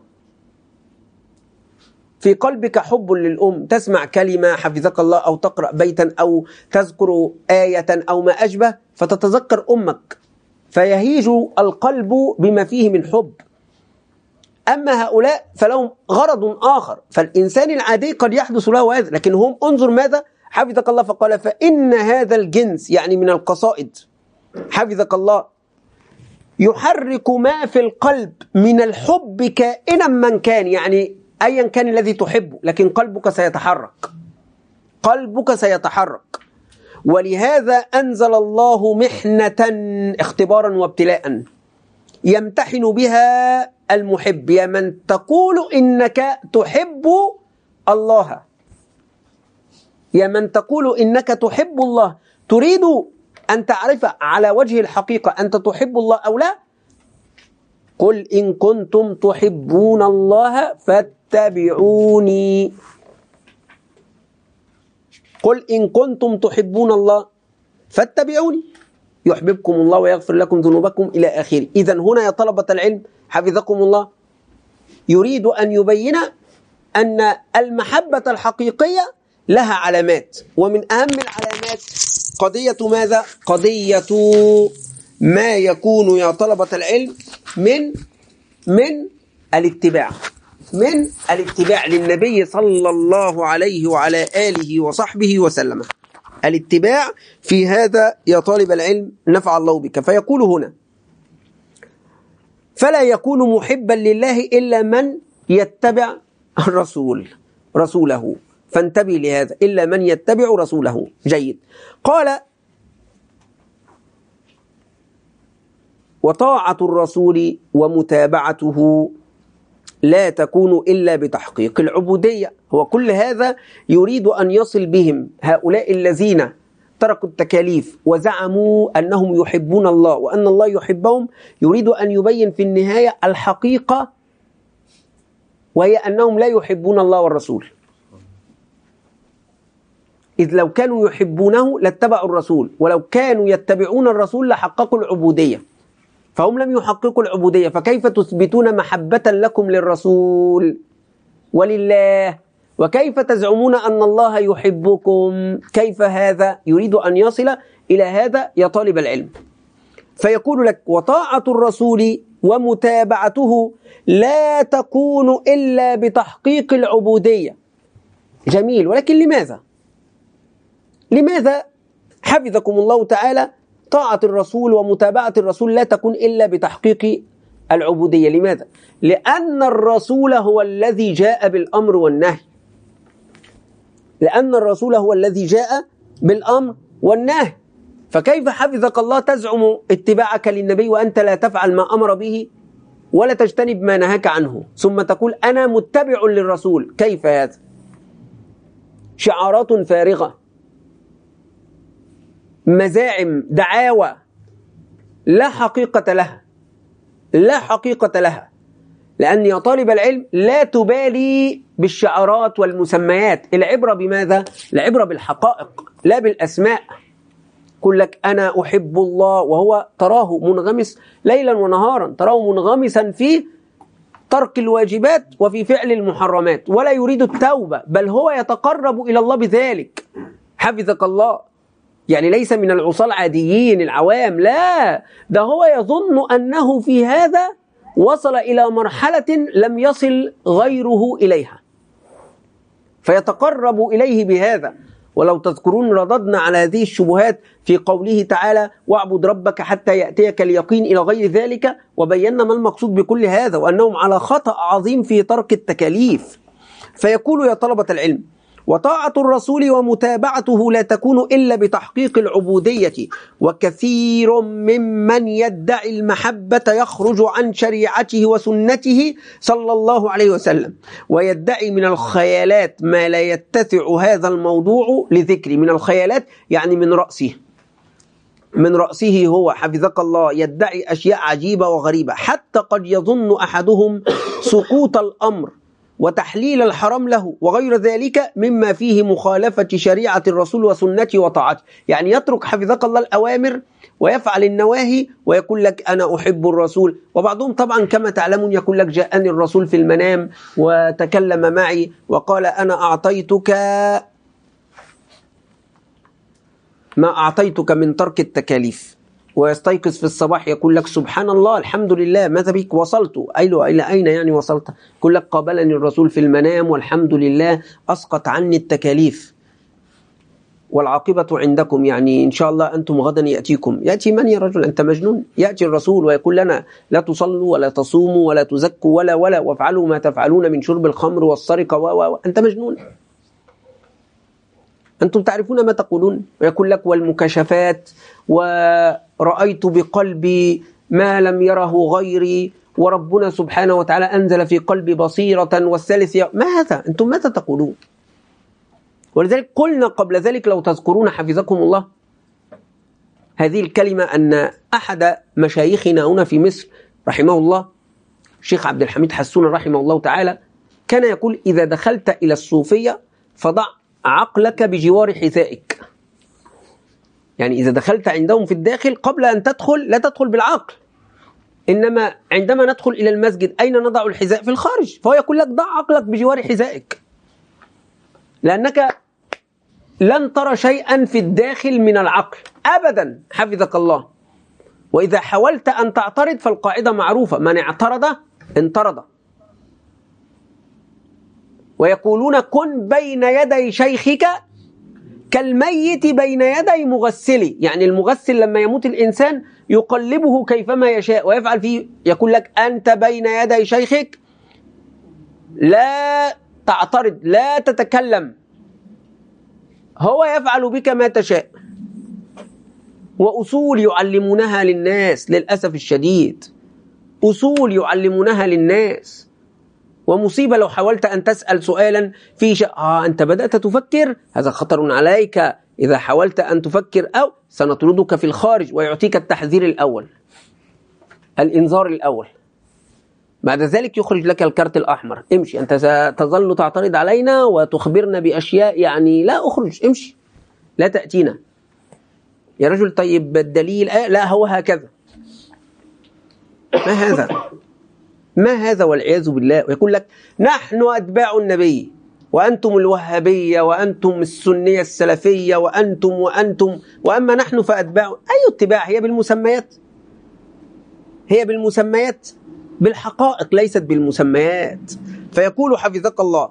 في قلبك حب للأم، تسمع كلمة حفظك الله أو تقرأ بيتا أو تذكر آية أو ما أشبه فتتذكر أمك، فيهيج القلب بما فيه من حب. أما هؤلاء فلهم غرض آخر، فالإنسان العادي قد يحدث له هذا، لكن هم انظر ماذا حفظك الله، فقال فإن هذا الجنس يعني من القصائد حفظك الله يحرك ما في القلب من الحب كائنا من كان، يعني أيا كان الذي تحبه، لكن قلبك سيتحرك، قلبك سيتحرك. ولهذا أنزل الله محنة اختبارا وابتلاء يمتحن بها المحب، يا من تقول إنك تحب الله، يا من تقول إنك تحب الله، تريد أن تعرف على وجه الحقيقة أنت تحب الله أو لا؟ قل إن كنتم تحبون الله فاتبعوني، قل إن كنتم تحبون الله فاتبعوني يحببكم الله ويغفر لكم ذنوبكم إلى آخره. إذن هنا يا طلبة العلم حفظكم الله يريد أن يبين أن المحبة الحقيقية لها علامات، ومن أهم العلامات قضية ماذا؟ قضية ما يكون يا طلبة العلم من من الاتباع، من الاتباع للنبي صلى الله عليه وعلى آله وصحبه وسلم، الاتباع في هذا يا طالب العلم نفع الله بك. فيقول هنا فلا يكون محبا لله إلا من يتبع الرسول رسوله، فانتبه لهذا، إلا من يتبع رسوله. جيد. قال وطاعة الرسول ومتابعته لا تكون إلا بتحقيق العبودية. هو كل هذا يريد أن يصل بهم هؤلاء الذين تركوا التكاليف وزعموا أنهم يحبون الله وأن الله يحبهم، يريد أن يبين في النهاية الحقيقة، وهي أنهم لا يحبون الله والرسول. إذ لو كانوا يحبونه لاتبعوا الرسول، ولو كانوا يتبعون الرسول لحققوا العبودية، فهم لم يحققوا العبودية، فكيف تثبتون محبة لكم للرسول ولله؟ وكيف تزعمون أن الله يحبكم؟ كيف هذا؟ يريد أن يصل إلى هذا يا طالب العلم، فيقول لك: وطاعة الرسول ومتابعته لا تكون إلا بتحقيق العبودية. جميل، ولكن لماذا؟ لماذا حفظكم الله تعالى طاعة الرسول ومتابعة الرسول لا تكون إلا بتحقيق العبودية؟ لماذا؟ لأن الرسول هو الذي جاء بالأمر والنهي، لأن الرسول هو الذي جاء بالأمر والنهي. فكيف حفظك الله تزعم اتباعك للنبي وأنت لا تفعل ما أمر به ولا تجتنب ما نهاك عنه، ثم تقول أنا متبع للرسول؟ كيف هذا؟ شعارات فارغة، مزاعم، دعاوى لا حقيقة لها، لا حقيقة لها. لأن يا طالب العلم لا تبالي بالشعارات والمسميات، العبرة بماذا؟ العبرة بالحقائق لا بالأسماء. يقول لك أنا أحب الله وهو تراه منغمس ليلا ونهارا، تراه منغمسا في ترك الواجبات وفي فعل المحرمات، ولا يريد التوبة، بل هو يتقرب إلى الله بذلك. حفظك الله، يعني ليس من العصاة العاديين العوام، لا، ده هو يظن أنه في هذا وصل إلى مرحلة لم يصل غيره إليها، فيتقرب إليه بهذا. ولو تذكرون رددنا على هذه الشبهات في قوله تعالى: واعبد ربك حتى يأتيك اليقين إلى غير ذلك، وبينا ما المقصود بكل هذا، وأنهم على خطأ عظيم في ترك التكاليف. فيقول يا طلبة العلم: وطاعة الرسول ومتابعته لا تكون إلا بتحقيق العبودية، وكثير ممن يدعي المحبة يخرج عن شريعته وسنته صلى الله عليه وسلم، ويدعي من الخيالات ما لا يتسع هذا الموضوع لذكر. من الخيالات يعني من رأسه، من رأسه هو حفظك الله يدعي أشياء عجيبة وغريبة، حتى قد يظن أحدهم سقوط الأمر وتحليل الحرام له وغير ذلك مما فيه مخالفة شريعة الرسول وسنته وطاعته. يعني يترك حفظك الله الأوامر ويفعل النواهي ويقول لك أنا أحب الرسول. وبعضهم طبعا كما تعلمون يقول لك جاءني الرسول في المنام وتكلم معي وقال أنا أعطيتك ما أعطيتك من ترك التكاليف، ويستيقظ في الصباح يقول لك سبحان الله الحمد لله ماذا بك وصلت؟ أيوة إلى أين يعني وصلت؟ يقول لك قابلني الرسول في المنام والحمد لله أسقط عني التكاليف والعاقبة عندكم، يعني إن شاء الله أنتم غدا يأتيكم. يأتي من يا رجل؟ أنت مجنون؟ يأتي الرسول ويقول لنا لا تصلوا ولا تصوموا ولا تزكوا ولا ولا وافعلوا ما تفعلون من شرب الخمر والسرقة و و أنت مجنون، أنتم تعرفون ما تقولون. ويقول لك والمكاشفات، ورأيت بقلبي ما لم يره غيري، وربنا سبحانه وتعالى أنزل في قلبي بصيرة، والثالث ما هذا؟ أنتم ماذا تقولون؟ ولذلك قلنا قبل ذلك لو تذكرون حفظكم الله هذه الكلمة، أن أحد مشايخنا هنا في مصر رحمه الله الشيخ عبد الحميد حسون رحمه الله تعالى كان يقول إذا دخلت إلى الصوفية فضع عقلك بجوار حذائك. يعني إذا دخلت عندهم في الداخل قبل أن تدخل لا تدخل بالعقل، إنما عندما ندخل إلى المسجد أين نضع الحذاء؟ في الخارج. فهو يقول لك ضع عقلك بجوار حذائك، لأنك لن ترى شيئا في الداخل من العقل أبدا حفظك الله. وإذا حاولت أن تعترض فالقاعدة معروفة، من اعترض انطرد. ويقولون كن بين يدي شيخك كالميت بين يدي مغسله، يعني المغسل لما يموت الإنسان يقلبه كيفما يشاء ويفعل فيه. يقول لك أنت بين يدي شيخك لا تعترض لا تتكلم، هو يفعل بك ما تشاء. وأصول يعلمونها للناس للأسف الشديد، أصول يعلمونها للناس. ومصيبة لو حاولت أن تسأل سؤالا في شيء آه أنت بدأت تفكر، هذا خطر عليك، إذا حاولت أن تفكر أو سنطردك في الخارج، ويعطيك التحذير الأول الإنذار الأول. بعد ذلك يخرج لك الكارت الأحمر، امشي أنت ستظل تعترض علينا وتخبرنا بأشياء يعني لا، أخرج امشي. لا تأتينا يا رجل. طيب الدليل؟ آه لا هو هكذا. ما هذا؟ ما هذا والعياذ بالله. ويقول لك نحن أتباع النبي وأنتم الوهابية وأنتم السنية السلفية وأنتم وأنتم وأما نحن فأتباع. أي اتباع؟ هي بالمسميات، هي بالمسميات، بالحقائق ليست بالمسميات. فيقول حفظك الله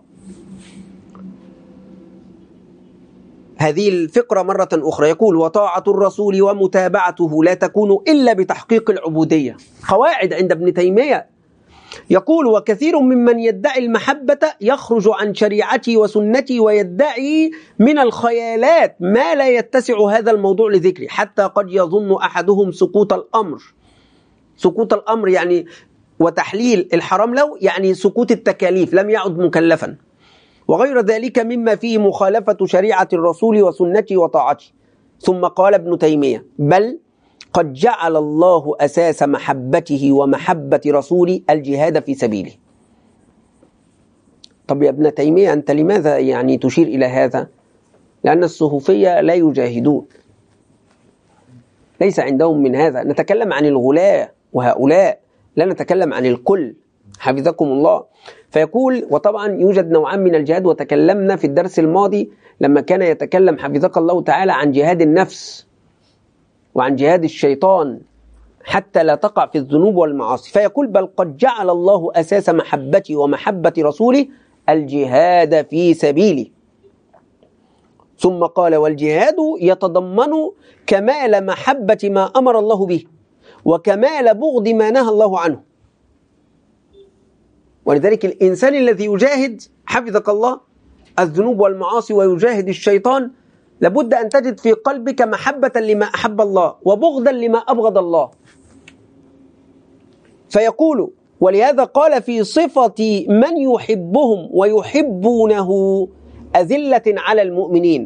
هذه الفقرة مرة أخرى، يقول وطاعة الرسول ومتابعته لا تكون إلا بتحقيق العبودية. قواعد عند ابن تيمية. يقول وكثير ممن يدعي المحبة يخرج عن شريعتي وسنتي ويدعي من الخيالات ما لا يتسع هذا الموضوع لذكره، حتى قد يظن أحدهم سقوط الأمر. سقوط الأمر يعني وتحليل الحرام له، يعني سقوط التكاليف، لم يعد مكلفا، وغير ذلك مما فيه مخالفة شريعة الرسول وسنته وطاعته. ثم قال ابن تيمية بل قد جعل الله أساس محبته ومحبة رسوله الجهاد في سبيله. طب يا ابن تيمية أنت لماذا يعني تشير إلى هذا؟ لأن الصوفية لا يجاهدون، ليس عندهم من هذا. نتكلم عن الغلاة وهؤلاء، لا نتكلم عن الكل حفظكم الله. فيقول وطبعا يوجد نوعان من الجهاد، وتكلمنا في الدرس الماضي لما كان يتكلم حفظك الله تعالى عن جهاد النفس وعن جهاد الشيطان حتى لا تقع في الذنوب والمعاصي. فيقول بل قد جعل الله أساس محبته ومحبة رسوله الجهاد في سبيله. ثم قال والجهاد يتضمن كمال محبة ما أمر الله به وكمال بغض ما نهى الله عنه. ولذلك الإنسان الذي يجاهد حفظك الله الذنوب والمعاصي ويجاهد الشيطان لابد أن تجد في قلبك محبة لما أحب الله وبغضا لما أبغض الله. فيقول ولهذا قال في صفة من يحبهم ويحبونه أذلة على المؤمنين.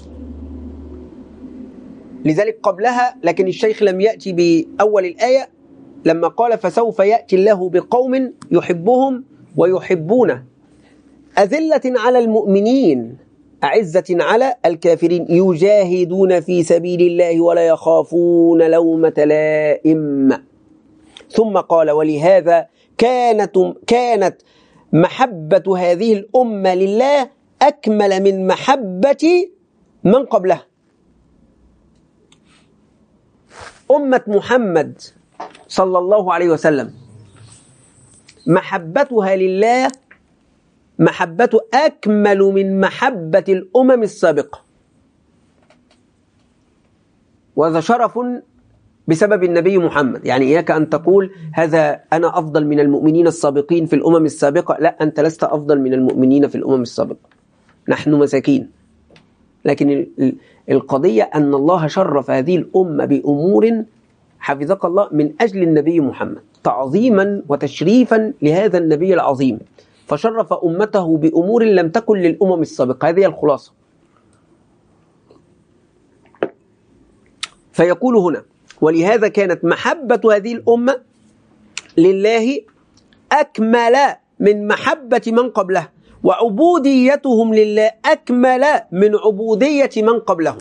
لذلك قبلها لكن الشيخ لم يأتي بأول الآية لما قال فسوف يأتي الله بقوم يحبهم ويحبونه أذلة على المؤمنين أعزة على الكافرين يجاهدون في سبيل الله ولا يخافون لومة لائم. ثم قال ولهذا كانت كانت محبة هذه الأمة لله أكمل من محبة من قبلها. أمة محمد صلى الله عليه وسلم محبتها لله محبة أكمل من محبة الأمم السابقة، وهذا شرف بسبب النبي محمد. يعني إياك أن تقول هذا أنا أفضل من المؤمنين السابقين في الأمم السابقة، لا، أنت لست أفضل من المؤمنين في الأمم السابقة، نحن مساكين. لكن القضية أن الله شرف هذه الأمة بأمور حفظك الله من أجل النبي محمد، تعظيما وتشريفا لهذا النبي العظيم، فشرف أمته بأمور لم تكن للأمم السابقة. هذه الخلاصة. فيقول هنا ولهذا كانت محبة هذه الأمة لله أكمل من محبة من قبلها، وعبوديتهم لله أكمل من عبودية من قبلهم.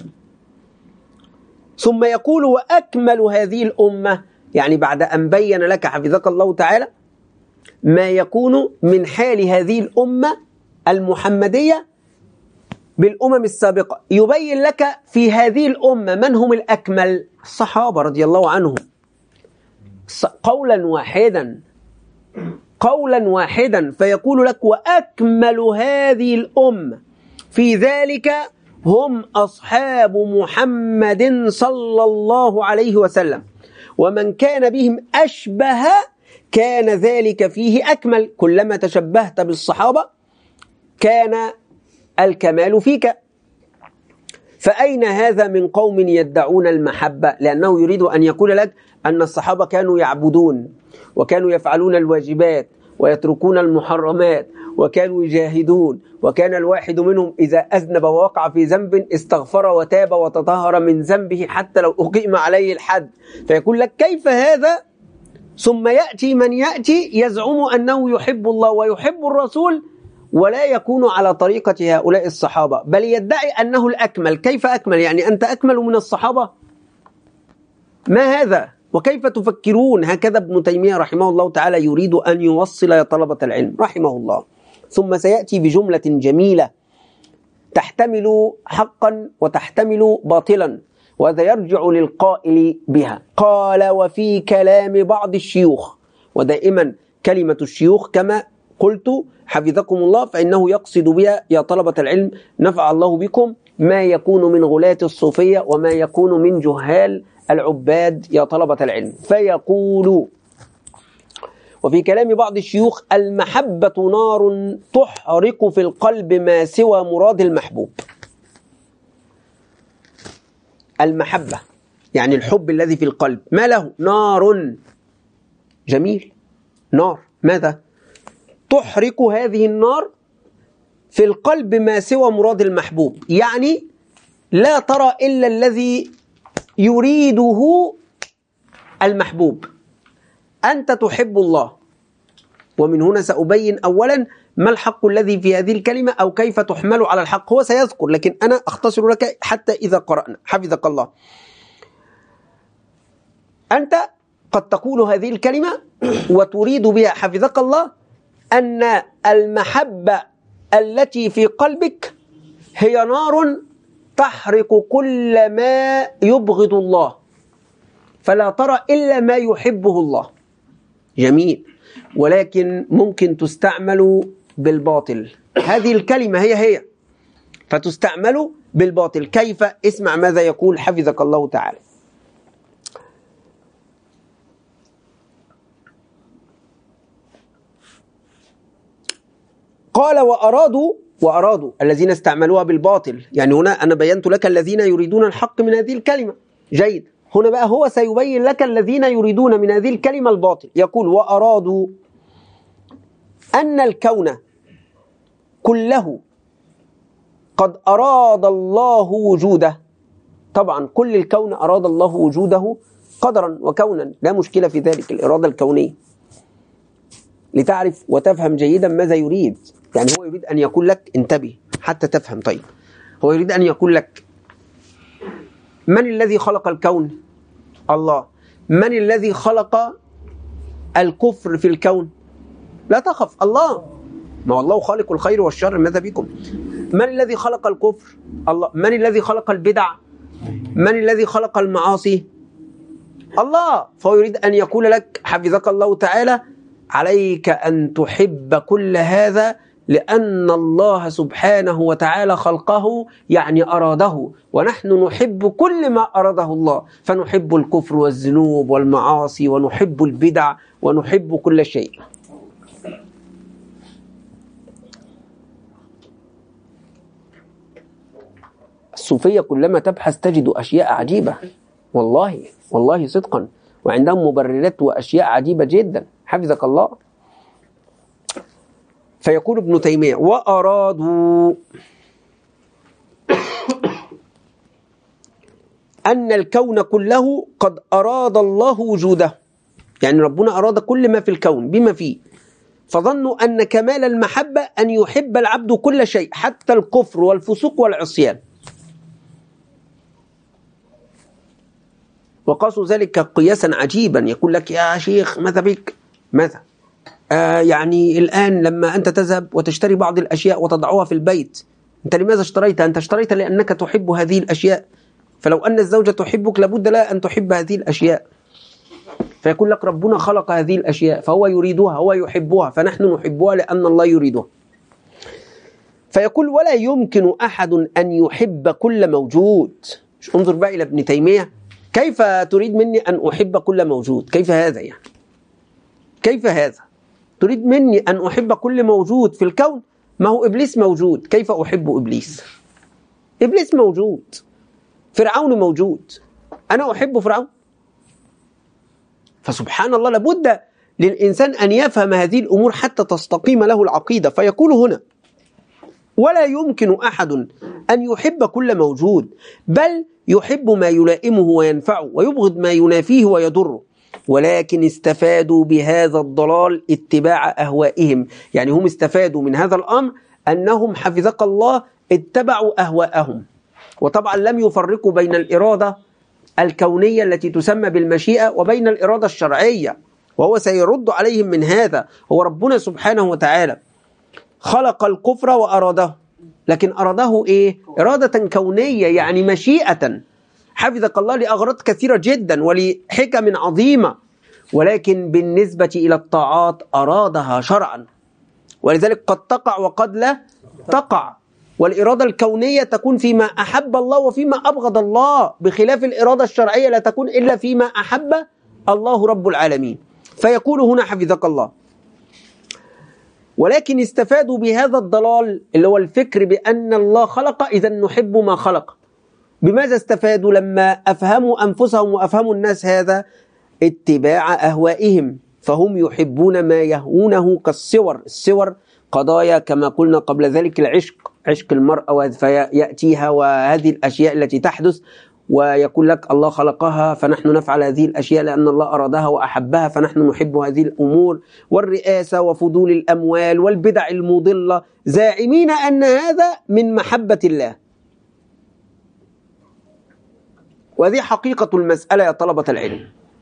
ثم يقول وأكمل هذه الأمة، يعني بعد أن بين لك حفظك الله تعالى ما يكون من حال هذه الأمة المحمدية بالأمم السابقة، يبين لك في هذه الأمة من هم الأكمل. الصحابة رضي الله عنهم قولا واحدا قولا واحدا. فيقول لك وأكمل هذه الأمة في ذلك هم أصحاب محمد صلى الله عليه وسلم، ومن كان بهم أشبه كان ذلك فيه أكمل. كلما تشبهت بالصحابة كان الكمال فيك. فأين هذا من قوم يدعون المحبة؟ لأنه يريد أن يقول لك أن الصحابة كانوا يعبدون وكانوا يفعلون الواجبات ويتركون المحرمات وكانوا يجاهدون، وكان الواحد منهم إذا أذنب ووقع في ذنب استغفر وتاب وتطهر من ذنبه حتى لو أقيم عليه الحد. فيقول لك كيف هذا؟ ثم يأتي من يأتي يزعم أنه يحب الله ويحب الرسول ولا يكون على طريقة هؤلاء الصحابة، بل يدعي أنه الأكمل. كيف أكمل؟ يعني أنت أكمل من الصحابة؟ ما هذا؟ وكيف تفكرون؟ هكذا ابن تيمية رحمه الله تعالى يريد أن يوصل يا طلبة العلم رحمه الله. ثم سيأتي بجملة جميلة تحتمل حقا وتحتمل باطلا، وهذا يرجع للقائل بها. قال: وفي كلام بعض الشيوخ. ودائما كلمة الشيوخ كما قلت حفظكم الله فإنه يقصد بها يا طلبة العلم نفع الله بكم ما يكون من غلاة الصوفية وما يكون من جهال العباد يا طلبة العلم. فيقول: وفي كلام بعض الشيوخ: المحبة نار تحرق في القلب ما سوى مراد المحبوب. المحبة يعني الحب الذي في القلب، ما له؟ نار. جميل، نار. ماذا؟ تحرق هذه النار في القلب ما سوى مراد المحبوب، يعني لا ترى إلا الذي يريده المحبوب. أنت تحب الله، ومن هنا سأبين أولا ما الحق الذي في هذه الكلمة أو كيف تحمل على الحق. هو سيذكر لكن أنا أختصر لك حتى إذا قرأنا حفظك الله. أنت قد تقول هذه الكلمة وتريد بها حفظك الله أن المحبة التي في قلبك هي نار تحرق كل ما يبغض الله، فلا ترى إلا ما يحبه الله. جميل، ولكن ممكن تستعمل بالباطل. هذه الكلمة هي هي فتستعمل بالباطل. كيف؟ اسمع ماذا يقول حفظك الله تعالى. قال: وأرادوا وأرادوا الذين استعملوها بالباطل. يعني هنا أنا بينت لك الذين يريدون الحق من هذه الكلمة. جيد، هنا بقى هو سيبين لك الذين يريدون من هذه الكلمة الباطل. يقول: وأرادوا أن الكون كله قد أراد الله وجوده. طبعا كل الكون أراد الله وجوده قدرا وكونا، لا مشكلة في ذلك، الإرادة الكونية، لتعرف وتفهم جيدا ماذا يريد. يعني هو يريد أن يقول لك، انتبه حتى تفهم. طيب، هو يريد أن يقول لك: من الذي خلق الكون؟ الله. من الذي خلق الكفر في الكون؟ لا تخف، الله. ما الله خالق الخير والشر، ماذا بكم؟ من الذي خلق الكفر؟ الله. من الذي خلق البدع؟ من الذي خلق المعاصي؟ الله. فهو يريد أن يقول لك حفظك الله تعالى: عليك أن تحب كل هذا لأن الله سبحانه وتعالى خلقه، يعني أراده، ونحن نحب كل ما أراده الله، فنحب الكفر والذنوب والمعاصي ونحب البدع ونحب كل شيء. الصوفية كلما تبحث تجد أشياء عجيبة، والله والله صدقا، وعندهم مبررات وأشياء عجيبة جدا حفظك الله. فيقول ابن تيمية: وأرادوا أن الكون كله قد أراد الله وجوده، يعني ربنا أراد كل ما في الكون بما فيه، فظنوا أن كمال المحبة أن يحب العبد كل شيء حتى الكفر والفسوق والعصيان، وقاسوا ذلك قياسا عجيبا. يقول لك: يا شيخ ماذا بك؟ ماذا؟ آه يعني الآن لما أنت تذهب وتشتري بعض الأشياء وتضعها في البيت، أنت لماذا اشتريتها؟ أنت اشتريت لأنك تحب هذه الأشياء، فلو أن الزوجة تحبك لابد لها أن تحب هذه الأشياء. فيقول لك: ربنا خلق هذه الأشياء فهو يريدها، هو يحبها، فنحن نحبها لأن الله يريدها. فيقول: ولا يمكن أحد أن يحب كل موجود. انظر بقى إلى ابن تيمية، كيف تريد مني أن أحب كل موجود؟ كيف هذا يعني؟ كيف هذا؟ تريد مني أن أحب كل موجود في الكون؟ ما هو إبليس موجود، كيف أحب إبليس؟ إبليس موجود، فرعون موجود، أنا أحب فرعون؟ فسبحان الله، لابد للإنسان أن يفهم هذه الأمور حتى تستقيم له العقيدة. فيقول هنا: ولا يمكن أحد أن يحب كل موجود، بل يحب ما يلائمه وينفعه ويبغض ما ينافيه ويضره. ولكن استفادوا بهذا الضلال اتباع أهوائهم. يعني هم استفادوا من هذا الأمر أنهم حفظك الله اتبعوا أهواءهم، وطبعا لم يفرقوا بين الإرادة الكونية التي تسمى بالمشيئة وبين الإرادة الشرعية، وهو سيرد عليهم من هذا. هو ربنا سبحانه وتعالى خلق الكفر وأراده، لكن أراده إيه؟ إرادة كونية، يعني مشيئة حفظك الله لأغراض كثيرة جدا ولحكم عظيمة، ولكن بالنسبة إلى الطاعات أرادها شرعا، ولذلك قد تقع وقد لا تقع. والإرادة الكونية تكون فيما أحب الله وفيما أبغض الله، بخلاف الإرادة الشرعية لا تكون إلا فيما أحب الله رب العالمين. فيقول هنا حفظك الله: ولكن استفادوا بهذا الضلال اللي هو الفكر بأن الله خلق إذا نحب ما خلق. بماذا استفادوا لما أفهموا أنفسهم وأفهموا الناس هذا؟ اتباع أهوائهم، فهم يحبون ما يهونه كالصور. الصور قضايا كما قلنا قبل ذلك، العشق، عشق المرأة فيأتيها وهذه الأشياء التي تحدث، ويقول لك الله خلقها فنحن نفعل هذه الأشياء لأن الله أرادها وأحبها فنحن نحب هذه الأمور، والرئاسة وفضول الأموال والبدع المضلة، زاعمين أن هذا من محبة الله. وهذه حقيقة المسألة يا طلبة العلم.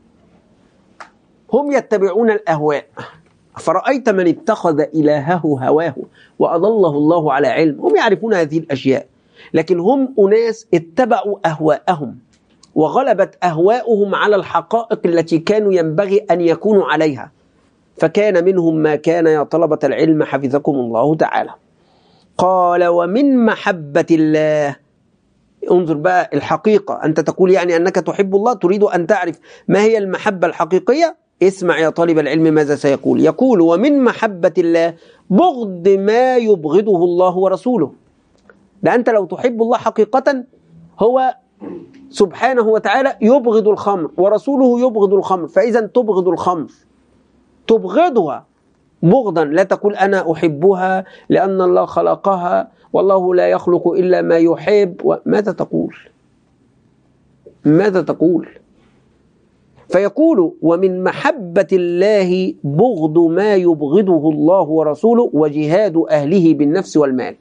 هم يتبعون الأهواء، فرأيت من اتخذ إلهه هواه وأضله الله على علم. هم يعرفون هذه الأشياء، لكن هم أناس اتبعوا أهواءهم، وغلبت أهواؤهم على الحقائق التي كانوا ينبغي أن يكونوا عليها، فكان منهم ما كان يا طلبة العلم حفظكم الله تعالى. قال: ومن محبة الله. انظر بقى الحقيقة، أنت تقول يعني أنك تحب الله، تريد أن تعرف ما هي المحبة الحقيقية. اسمع يا طالب العلم ماذا سيقول. يقول: ومن محبة الله بغض ما يبغضه الله ورسوله. ده أنت لو تحب الله حقيقة، هو سبحانه وتعالى يبغض الخمر ورسوله يبغض الخمر، فإذا تبغض الخمر، تبغضها بغضا، لا تقول أنا أحبها لأن الله خلقها والله لا يخلق إلا ما يحب. ماذا تقول؟ ماذا تقول؟ فيقول: ومن محبة الله بغض ما يبغضه الله ورسوله وجهاد أهله بالنفس والمال.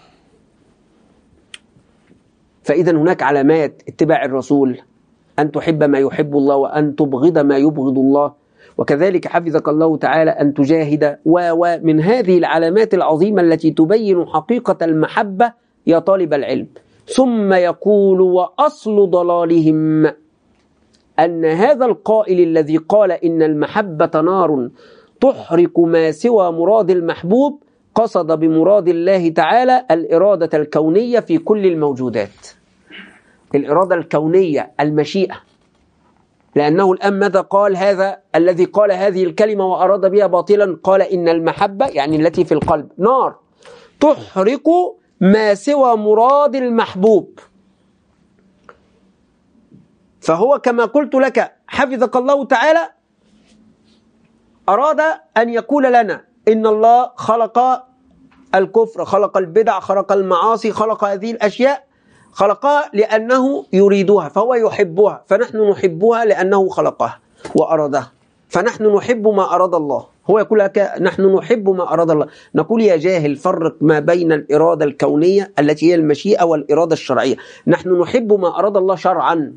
فإذا هناك علامات اتباع الرسول، أن تحب ما يحب الله وأن تبغض ما يبغض الله، وكذلك حفظك الله تعالى أن تجاهد. ومن هذه العلامات العظيمة التي تبين حقيقة المحبة يا طالب العلم. ثم يقول: وأصل ضلالهم أن هذا القائل الذي قال إن المحبة نار تحرق ما سوى مراد المحبوب قصد بمراد الله تعالى الإرادة الكونية في كل الموجودات، الإرادة الكونية المشيئة. لأنه الآن ماذا قال هذا الذي قال هذه الكلمة وأراد بها باطلا؟ قال إن المحبة يعني التي في القلب نار تحرق ما سوى مراد المحبوب. فهو كما قلت لك حفظك الله تعالى أراد أن يقول لنا إن الله خلق الكفر، خلق البدع، خلق المعاصي، خلق هذه الأشياء، خلقها لأنه يريدها فهو يحبها، فنحن نحبها لأنه خلقها وأرادها، فنحن نحب ما أراد الله. هو يقول لك نحن نحب ما أراد الله. نقول يا جاهل فرق ما بين الإرادة الكونية التي هي المشيئة والإرادة الشرعية. نحن نحب ما أراد الله شرعا،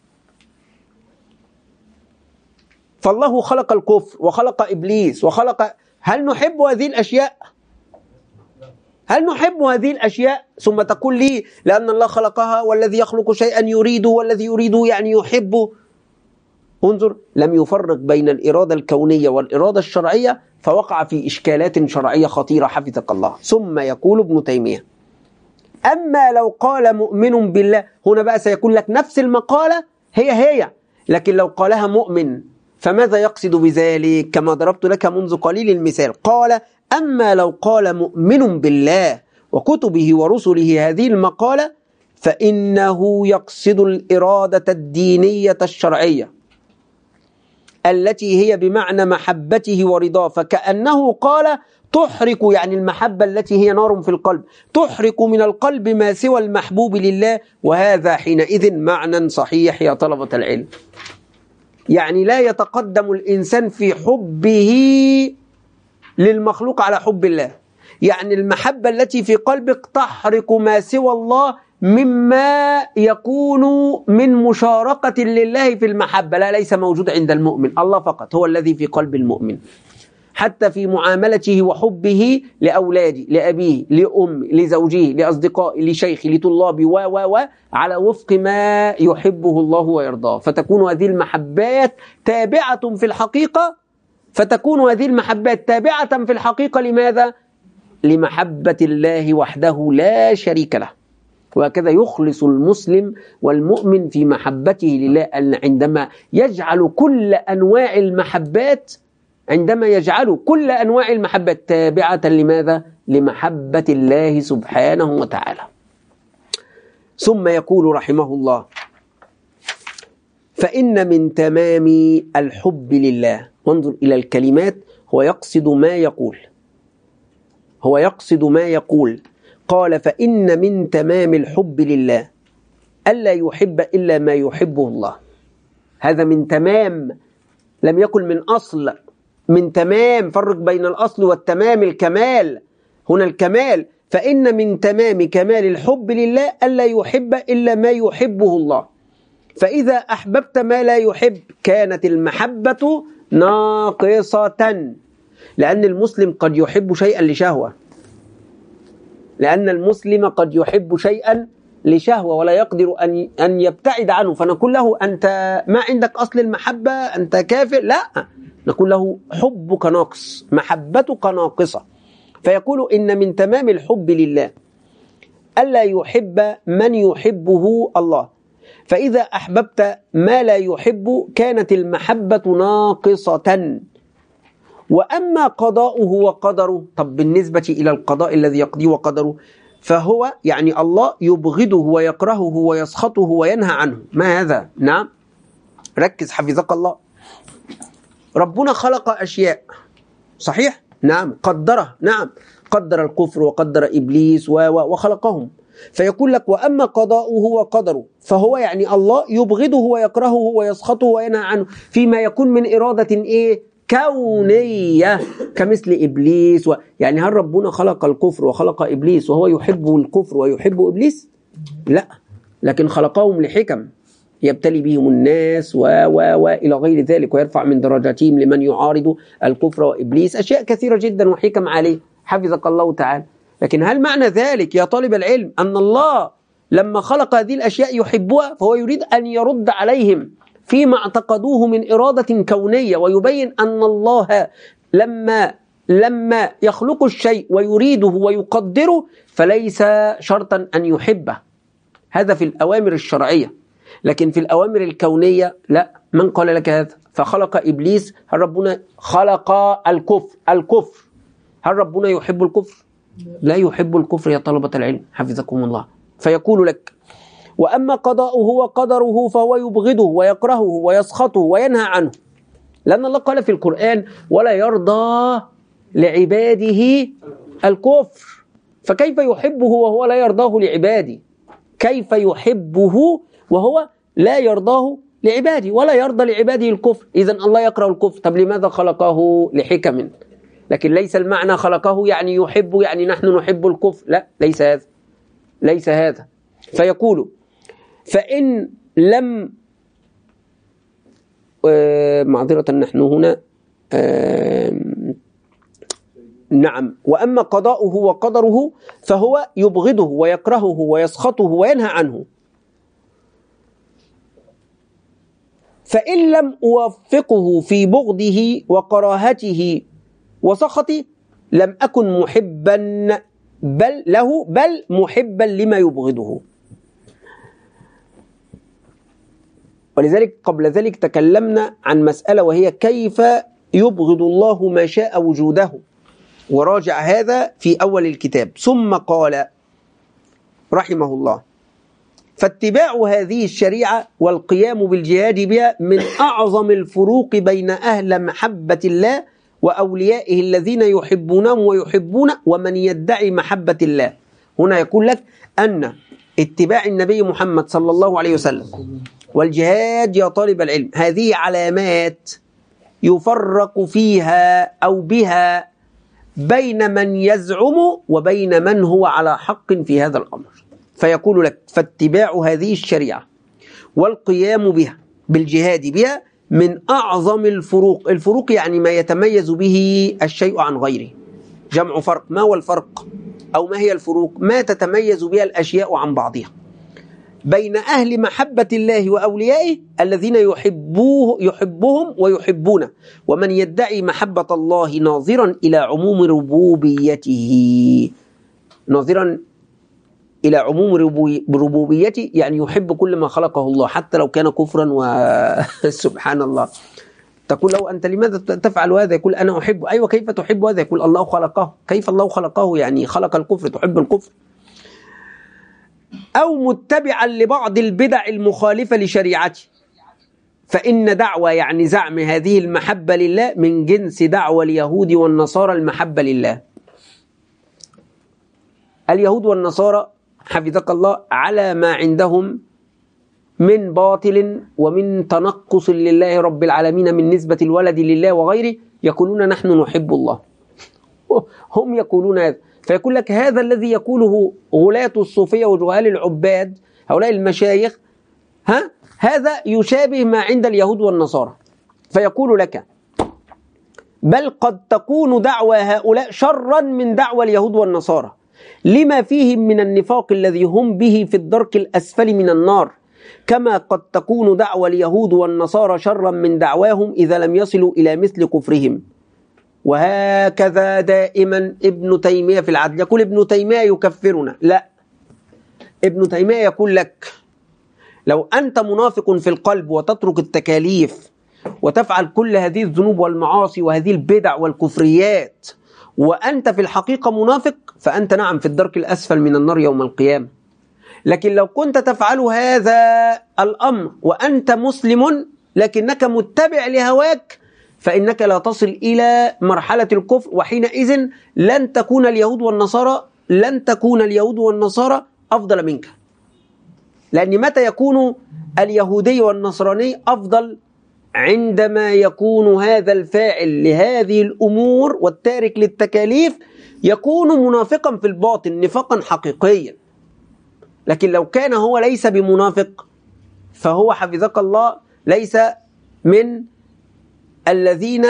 فالله خلق الكفر وخلق إبليس وخلق، هل نحب هذه الأشياء؟ هل نحب هذه الأشياء؟ ثم تقول لي لأن الله خلقها والذي يخلق شيئا يريده والذي يريده يعني يحبه. انظر، لم يفرق بين الإرادة الكونية والإرادة الشرعية، فوقع في إشكالات شرعية خطيرة حفظك الله. ثم يقول ابن تيمية: أما لو قال مؤمن بالله، هنا بقى سيقول لك نفس المقالة هي هي، لكن لو قالها مؤمن فماذا يقصد بذلك؟ كما ضربت لك منذ قليل المثال، قال: أما لو قال مؤمن بالله وكتبه ورسله هذه المقالة فإنه يقصد الإرادة الدينية الشرعية التي هي بمعنى محبته ورضاه، فكأنه قال تحرق، يعني المحبة التي هي نار في القلب، تحرق من القلب ما سوى المحبوب لله، وهذا حينئذ معنى صحيح يا طلبة العلم. يعني لا يتقدم الإنسان في حبه للمخلوق على حب الله. يعني المحبة التي في قلبك تحرق ما سوى الله مما يكون من مشاركة لله في المحبة، لا ليس موجود عند المؤمن، الله فقط هو الذي في قلب المؤمن. حتى في معاملته وحبه لأولاده، لأبيه، لأمه، لزوجه، لأصدقائه، لشيخه، لطلابه و و و على وفق ما يحبه الله ويرضاه. فتكون هذه المحبات تابعة في الحقيقة فتكون هذه المحبات تابعة في الحقيقة لماذا؟ لمحبة الله وحده لا شريك له. وهكذا يخلص المسلم والمؤمن في محبته لله، أن عندما يجعل كل أنواع المحبات عندما يجعل كل أنواع المحبات تابعة لماذا؟ لمحبة الله سبحانه وتعالى. ثم يقول رحمه الله: فإن من تمام الحب لله، وانظر إلى الكلمات، هو يقصد ما يقول هو يقصد ما يقول قال: فإن من تمام الحب لله ألا يحب إلا ما يحبه الله. هذا من تمام، لم يكن من أصل، من تمام. فرق بين الأصل والتمام، الكمال، هنا الكمال. فإن من تمام كمال الحب لله ألا يحب إلا ما يحبه الله. فإذا أحببت ما لا يحب كانت المحبة ناقصة، لأن المسلم قد يحب شيئا لشهوة لأن المسلم قد يحب شيئا لشهوة ولا يقدر أن أن يبتعد عنه، فنقول له: أنت ما عندك أصل المحبة، أنت كافر. لا، نقول له: حبك ناقص، محبتك ناقصة. فيقول: إن من تمام الحب لله ألا يحب من يحبه الله. فإذا أحببت ما لا يحب كانت المحبة ناقصة. وأما قضاؤه وقدره، طب بالنسبة إلى القضاء الذي يقضيه وقدره، فهو يعني الله يبغضه ويكرهه ويسخطه وينهى عنه. ما هذا؟ نعم، ركز حفظك الله. ربنا خلق أشياء، صحيح؟ نعم. قدره، نعم، قدر الكفر وقدر إبليس وخلقهم. فيقول لك: وأما قضاؤه وقدره فهو يعني الله يبغضه ويكرهه ويسخطه وينهى عنه فيما يكون من إرادة إيه؟ كونية، كمثل إبليس و... يعني هل ربنا خلق الكفر وخلق إبليس وهو يحب الكفر ويحب إبليس؟ لا، لكن خلقهم لحكم يبتلي بهم الناس و... و... وإلى غير ذلك، ويرفع من درجاتهم لمن يعارض الكفر وإبليس، أشياء كثيرة جدا وحكم عليه، حفظك الله تعالى. لكن هل معنى ذلك يا طالب العلم أن الله لما خلق هذه الأشياء يحبها؟ فهو يريد أن يرد عليهم فيما اعتقدوه من إرادة كونية، ويبين أن الله لما لما يخلق الشيء ويريده ويقدره فليس شرطا أن يحبه. هذا في الأوامر الشرعية، لكن في الأوامر الكونية لا. من قال لك هذا؟ فخلق إبليس، هل ربنا خلق الكفر الكفر هل ربنا يحب الكفر؟ لا يحب الكفر يا طلبة العلم، حفظكم الله. فيقول لك: وأما قضاؤه وقدره فهو يبغضه ويكرهه ويسخطه وينهى عنه، لأن الله قال في القرآن: ولا يرضى لعباده الكفر. فكيف يحبه وهو لا يرضاه لعباده؟ كيف يحبه وهو لا يرضاه لعباده ولا يرضى لعباده الكفر؟ إذن الله يكره الكفر. طب لماذا خلقه؟ لحكم. لكن ليس المعنى خلقه يعني يحب يعني نحن نحب الكفر، لا، ليس هذا ليس هذا. فيقول: فإن لم آه معذرة نحن هنا آه نعم وأما قضاؤه وقدره فهو يبغضه ويكرهه ويسخطه وينهى عنه. فإن لم أوفقه في بغضه وكراهته وسخطه لم أكن محبا بل له بل محبا لما يبغضه. ولذلك قبل ذلك تكلمنا عن مسألة، وهي كيف يبغض الله ما شاء وجوده، وراجع هذا في أول الكتاب. ثم قال رحمه الله: فاتباع هذه الشريعة والقيام بالجهاد بها من أعظم الفروق بين أهل محبة الله وأوليائه الذين يحبونهم ويحبون ومن يدعي محبة الله. هنا يقول لك أن اتباع النبي محمد صلى الله عليه وسلم والجهاد يا طالب العلم. هذه علامات يفرق فيها أو بها بين من يزعم وبين من هو على حق في هذا الأمر. فيقول لك فاتباع هذه الشريعة والقيام بها بالجهاد بها من أعظم الفروق. الفروق يعني ما يتميز به الشيء عن غيره. جمع فرق. ما هو الفرق أو ما هي الفروق؟ ما تتميز بها الأشياء عن بعضها بين أهل محبة الله وأوليائه الذين يحبوه يحبهم ويحبونه، ومن يدعي محبة الله ناظرا إلى عموم ربوبيته. ناظرا إلى عموم ربوبيته يعني يحب كل ما خلقه الله حتى لو كان كفرا وسبحان الله. تقول له أنت لماذا تفعل هذا؟ يقول أنا أحب. أيوة كيف تحب هذا؟ يقول الله خلقه. كيف الله خلقه؟ يعني خلق الكفر، تحب الكفر. أو متبعا لبعض البدع المخالفة لشريعته، فإن دعوة يعني زعم هذه المحبة لله من جنس دعوة اليهود والنصارى المحبة لله. اليهود والنصارى حفظك الله على ما عندهم من باطل ومن تنقص لله رب العالمين من نسبة الولد لله وغيره، يقولون نحن نحب الله. هم يقولون هذا. فيقول لك هذا الذي يقوله غلاة الصوفية وجهال العباد هؤلاء المشايخ، ها هذا يشابه ما عند اليهود والنصارى. فيقول لك بل قد تكون دعوى هؤلاء شرا من دعوى اليهود والنصارى لما فيهم من النفاق الذي هم به في الدرك الأسفل من النار، كما قد تكون دعوى اليهود والنصارى شرا من دعواهم إذا لم يصلوا إلى مثل كفرهم. وهكذا دائما ابن تيمية في العدل. يقول ابن تيمية يكفرنا، لا، ابن تيمية يقول لك لو أنت منافق في القلب وتترك التكاليف وتفعل كل هذه الذنوب والمعاصي وهذه البدع والكفريات وأنت في الحقيقة منافق، فأنت نعم في الدرك الأسفل من النار يوم القيامة. لكن لو كنت تفعل هذا الأمر وأنت مسلم لكنك متبع لهواك، فإنك لا تصل إلى مرحلة الكفر، وحينئذ لن تكون اليهود والنصارى لن تكون اليهود والنصارى أفضل منك. لأن متى يكون اليهودي والنصراني أفضل؟ عندما يكون هذا الفاعل لهذه الأمور والتارك للتكاليف يكون منافقا في الباطن نفاقا حقيقيا. لكن لو كان هو ليس بمنافق فهو حفظك الله ليس من الذين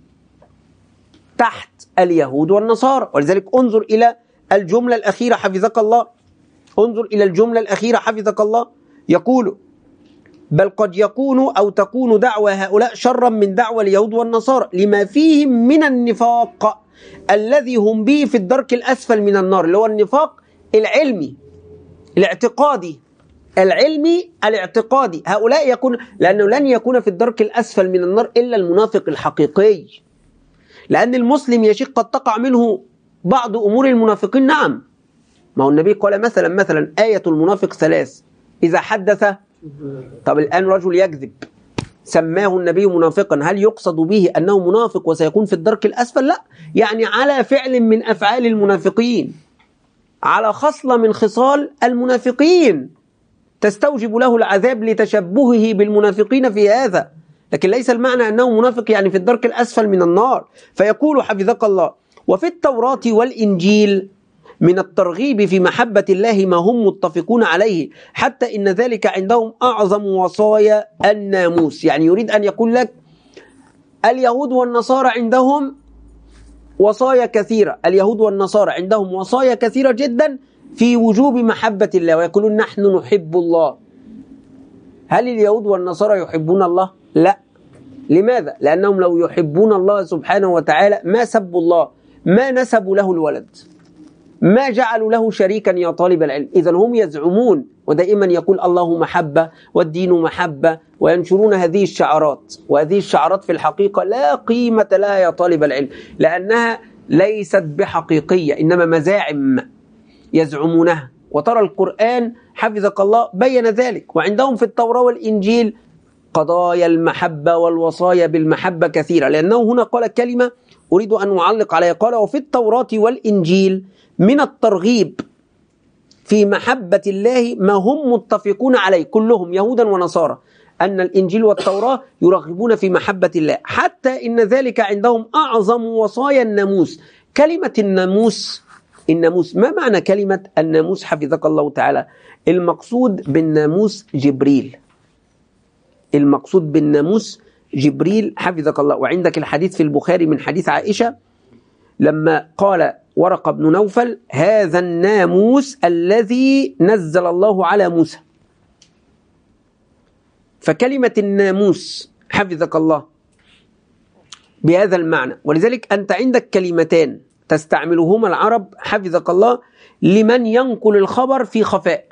تحت اليهود والنصارى. ولذلك انظر إلى الجملة الأخيرة حفظك الله، انظر إلى الجملة الأخيرة حفظك الله، يقول بل قد يكون أو تكون دعوى هؤلاء شرا من دعوى اليهود والنصارى لما فيهم من النفاق الذي هم به في الدرك الأسفل من النار، اللي هو النفاق العلمي الاعتقادي. العلمي الاعتقادي هؤلاء يكون، لأنه لن يكون في الدرك الأسفل من النار إلا المنافق الحقيقي. لأن المسلم يا شيخ قد تقع منه بعض أمور المنافقين، نعم. ما هو النبي قال مثلا مثلا آية المنافق ثلاث: إذا حدث. طب الآن رجل يكذب سماه النبي منافقا، هل يقصد به أنه منافق وسيكون في الدرك الأسفل؟ لا، يعني على فعل من أفعال المنافقين، على خصلة من خصال المنافقين تستوجب له العذاب لتشبهه بالمنافقين في هذا. لكن ليس المعنى أنه منافق يعني في الدرك الأسفل من النار. فيقول حفظك الله وفي التوراة والإنجيل من الترغيب في محبة الله ما هم متفقون عليه، حتى إن ذلك عندهم أعظم وصايا الناموس. يعني يريد أن يقول لك اليهود والنصارى عندهم وصايا كثيرة، اليهود والنصارى عندهم وصايا كثيرة جدا في وجوب محبة الله، ويقولون نحن نحب الله. هل اليهود والنصارى يحبون الله؟ لا. لماذا؟ لأنهم لو يحبون الله سبحانه وتعالى ما سبوا الله، ما نسبوا له الولد، ما جعلوا له شريكا يا طالب العلم. إذن هم يزعمون ودائما يقول الله محبة والدين محبة، وينشرون هذه الشعارات، وهذه الشعارات في الحقيقة لا قيمة لها يا طالب العلم، لأنها ليست بحقيقية، إنما مزاعم يزعمونها. وترى القرآن حفظك الله بين ذلك. وعندهم في التوراة والإنجيل قضايا المحبة والوصايا بالمحبة كثيرة، لأنه هنا قال كلمة أريد أن أعلق عليها، قال وفي التوراة والإنجيل من الترغيب في محبة الله ما هم متفقون عليه كلهم يهودا ونصارى، أن الإنجيل والتوراة يرغبون في محبة الله، حتى إن ذلك عندهم أعظم وصايا الناموس. كلمة الناموس، الناموس ما معنى كلمة الناموس حفظك الله تعالى؟ المقصود بالناموس جبريل، المقصود بالناموس جبريل حفظك الله. وعندك الحديث في البخاري من حديث عائشة لما قال ورقة بن نوفل: هذا الناموس الذي نزل الله على موسى. فكلمة الناموس حفظك الله بهذا المعنى. ولذلك أنت عندك كلمتان تستعملهما العرب حفظك الله لمن ينقل الخبر في خفاء،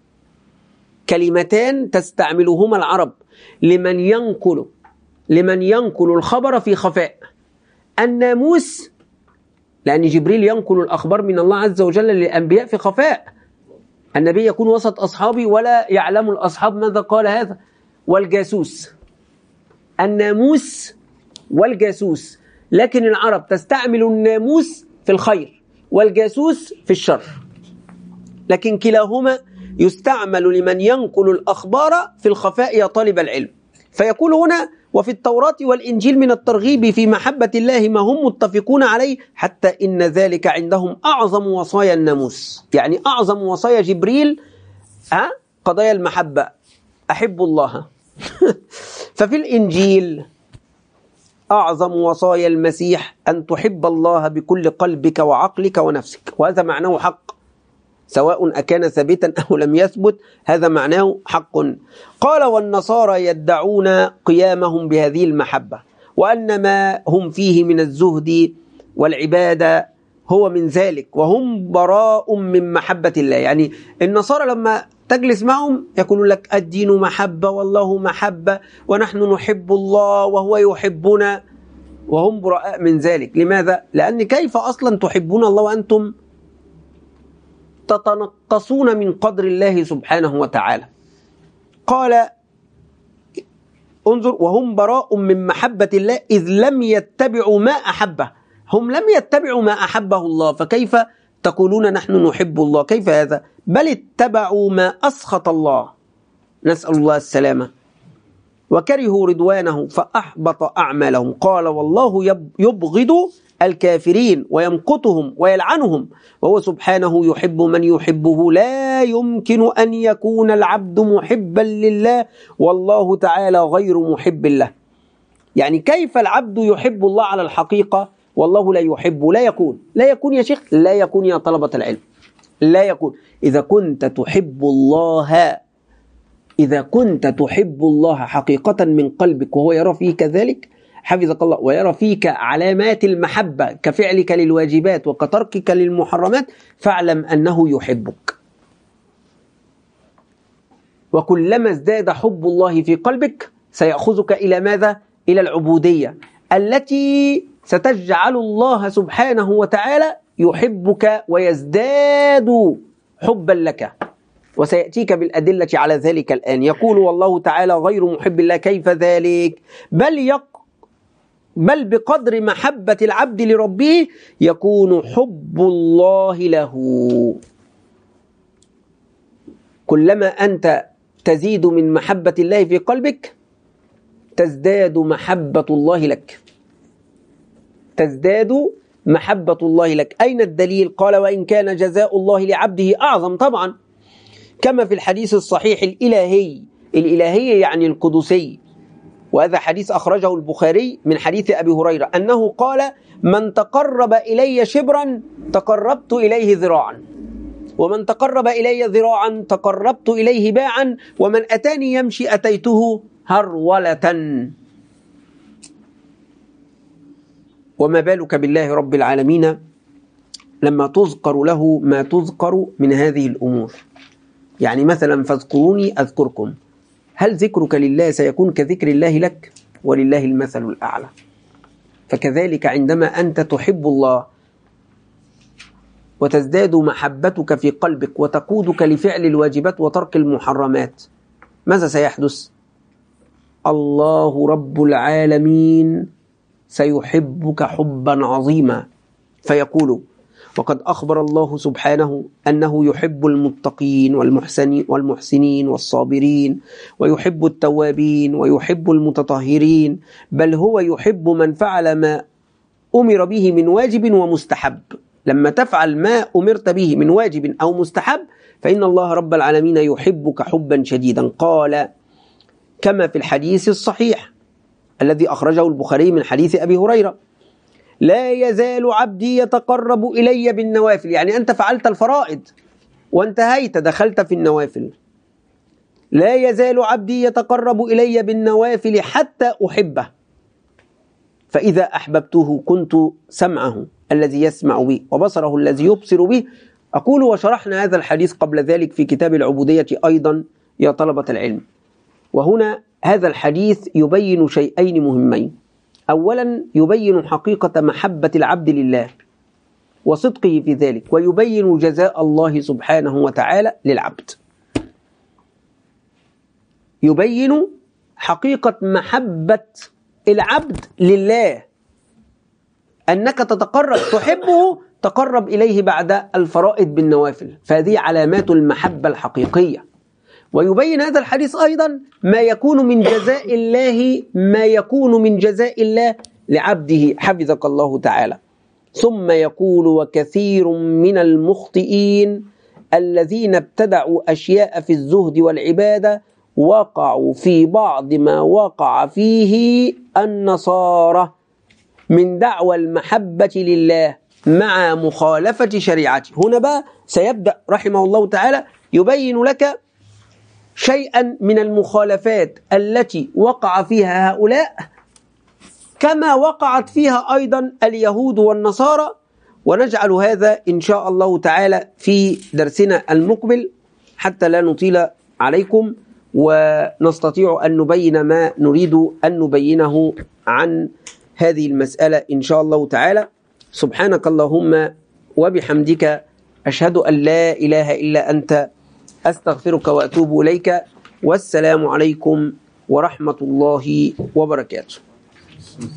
كلمتان تستعملهما العرب لمن ينقل لمن ينقل الخبر في خفاء. الناموس لأن جبريل ينقل الأخبار من الله عز وجل للأنبياء في خفاء، النبي يكون وسط أصحابه ولا يعلم الأصحاب ماذا قال هذا. والجاسوس، الناموس والجاسوس، لكن العرب تستعمل الناموس في الخير والجاسوس في الشر، لكن كلاهما يستعمل لمن ينقل الأخبار في الخفاء يا طالب العلم. فيقول هنا: وفي التوراة والإنجيل من الترغيب في محبة الله ما هم متفقون عليه، حتى إن ذلك عندهم أعظم وصايا الناموس، يعني أعظم وصايا جبريل ها قضايا المحبة، أحب الله. ففي الإنجيل أعظم وصايا المسيح أن تحب الله بكل قلبك وعقلك ونفسك، وهذا معناه حق، سواء أكان ثابتا أو لم يثبت، هذا معناه حق. قال: والنصارى يدعون قيامهم بهذه المحبة، وأن ما هم فيه من الزهد والعبادة هو من ذلك، وهم براء من محبة الله. يعني النصارى لما تجلس معهم يقولون لك الدين محبة والله محبة ونحن نحب الله وهو يحبنا، وهم براء من ذلك. لماذا؟ لأن كيف أصلا تحبون الله وأنتم تتنقصون من قدر الله سبحانه وتعالى؟ قال: انظر: وهم براء من محبة الله إذ لم يتبعوا ما أحبه. هم لم يتبعوا ما أحبه الله، فكيف تقولون نحن نحب الله؟ كيف هذا؟ بل اتبعوا ما أسخط الله، نسأل الله السلامة، وكرهوا رضوانه فأحبط أعمالهم. قال: والله يبغض الكافرين ويمقتهم ويلعنهم، وهو سبحانه يحب من يحبه. لا يمكن أن يكون العبد محبا لله والله تعالى غير محب له. يعني كيف العبد يحب الله على الحقيقة والله لا يحبه؟ لا يكون، لا يكون يا شيخ، لا يكون يا طلبة العلم، لا يكون. إذا كنت تحب الله إذا كنت تحب الله حقيقة من قلبك وهو يرى فيك ذلك حفظك الله، ويرى فيك علامات المحبة كفعلك للواجبات وكتركك للمحرمات، فاعلم أنه يحبك. وكلما ازداد حب الله في قلبك سيأخذك إلى ماذا؟ إلى العبودية التي ستجعل الله سبحانه وتعالى يحبك ويزداد حبا لك، وسيأتيك بالأدلة على ذلك الآن. يقول: والله تعالى غير محب الله. كيف ذلك؟ بل يق بل بقدر محبة العبد لربه يكون حب الله له. كلما أنت تزيد من محبة الله في قلبك تزداد محبة الله لك، تزداد محبة الله لك. أين الدليل؟ قال: وإن كان جزاء الله لعبده أعظم. طبعا كما في الحديث الصحيح الإلهي، الإلهي يعني القدسي، وهذا حديث أخرجه البخاري من حديث أبي هريرة أنه قال: من تقرب إلي شبرا تقربت إليه ذراعا، ومن تقرب إلي ذراعا تقربت إليه باعا، ومن أتاني يمشي أتيته هرولة. وما بالك بالله رب العالمين لما تذكر له ما تذكر من هذه الأمور؟ يعني مثلا: فاذكروني أذكركم. هل ذكرك لله سيكون كذكر الله لك؟ ولله المثل الأعلى. فكذلك عندما أنت تحب الله وتزداد محبتك في قلبك وتقودك لفعل الواجبات وترك المحرمات، ماذا سيحدث؟ الله رب العالمين سيحبك حبا عظيما، فيقول: وقد أخبر الله سبحانه أنه يحب المتقين والمحسنين والمحسنين والصابرين، ويحب التوابين ويحب المتطهرين، بل هو يحب من فعل ما أمر به من واجب ومستحب. لما تفعل ما أمرت به من واجب أو مستحب فإن الله رب العالمين يحبك حبا شديدا. قال كما في الحديث الصحيح الذي أخرجه البخاري من حديث أبي هريرة: لا يزال عبدي يتقرب إلي بالنوافل. يعني أنت فعلت الفرائض وانتهيت دخلت في النوافل. لا يزال عبدي يتقرب إلي بالنوافل حتى أحبه، فإذا أحببته كنت سمعه الذي يسمع به وبصره الذي يبصر به. أقول وشرحنا هذا الحديث قبل ذلك في كتاب العبودية أيضا يا طلبة العلم. وهنا هذا الحديث يبين شيئين مهمين: أولا يبين حقيقة محبة العبد لله وصدقه في ذلك، ويبين جزاء الله سبحانه وتعالى للعبد. يبين حقيقة محبة العبد لله، أنك تتقرب تحبه تقرب إليه بعد الفرائض بالنوافل، فهذه علامات المحبة الحقيقية. ويبين هذا الحديث أيضا ما يكون من جزاء الله ما يكون من جزاء الله لعبده حفظك الله تعالى. ثم يقول: وكثير من المخطئين الذين ابتدعوا أشياء في الزهد والعبادة وقعوا في بعض ما وقع فيه النصارى من دعوى المحبة لله مع مخالفة شريعته. هنا بقى سيبدأ رحمه الله تعالى يبين لك شيئا من المخالفات التي وقع فيها هؤلاء كما وقعت فيها أيضا اليهود والنصارى، ونجعل هذا إن شاء الله تعالى في درسنا المقبل حتى لا نطيل عليكم، ونستطيع أن نبين ما نريد أن نبينه عن هذه المسألة إن شاء الله تعالى. سبحانك اللهم وبحمدك، أشهد أن لا إله إلا أنت، أستغفرك وأتوب إليك، والسلام عليكم ورحمة الله وبركاته.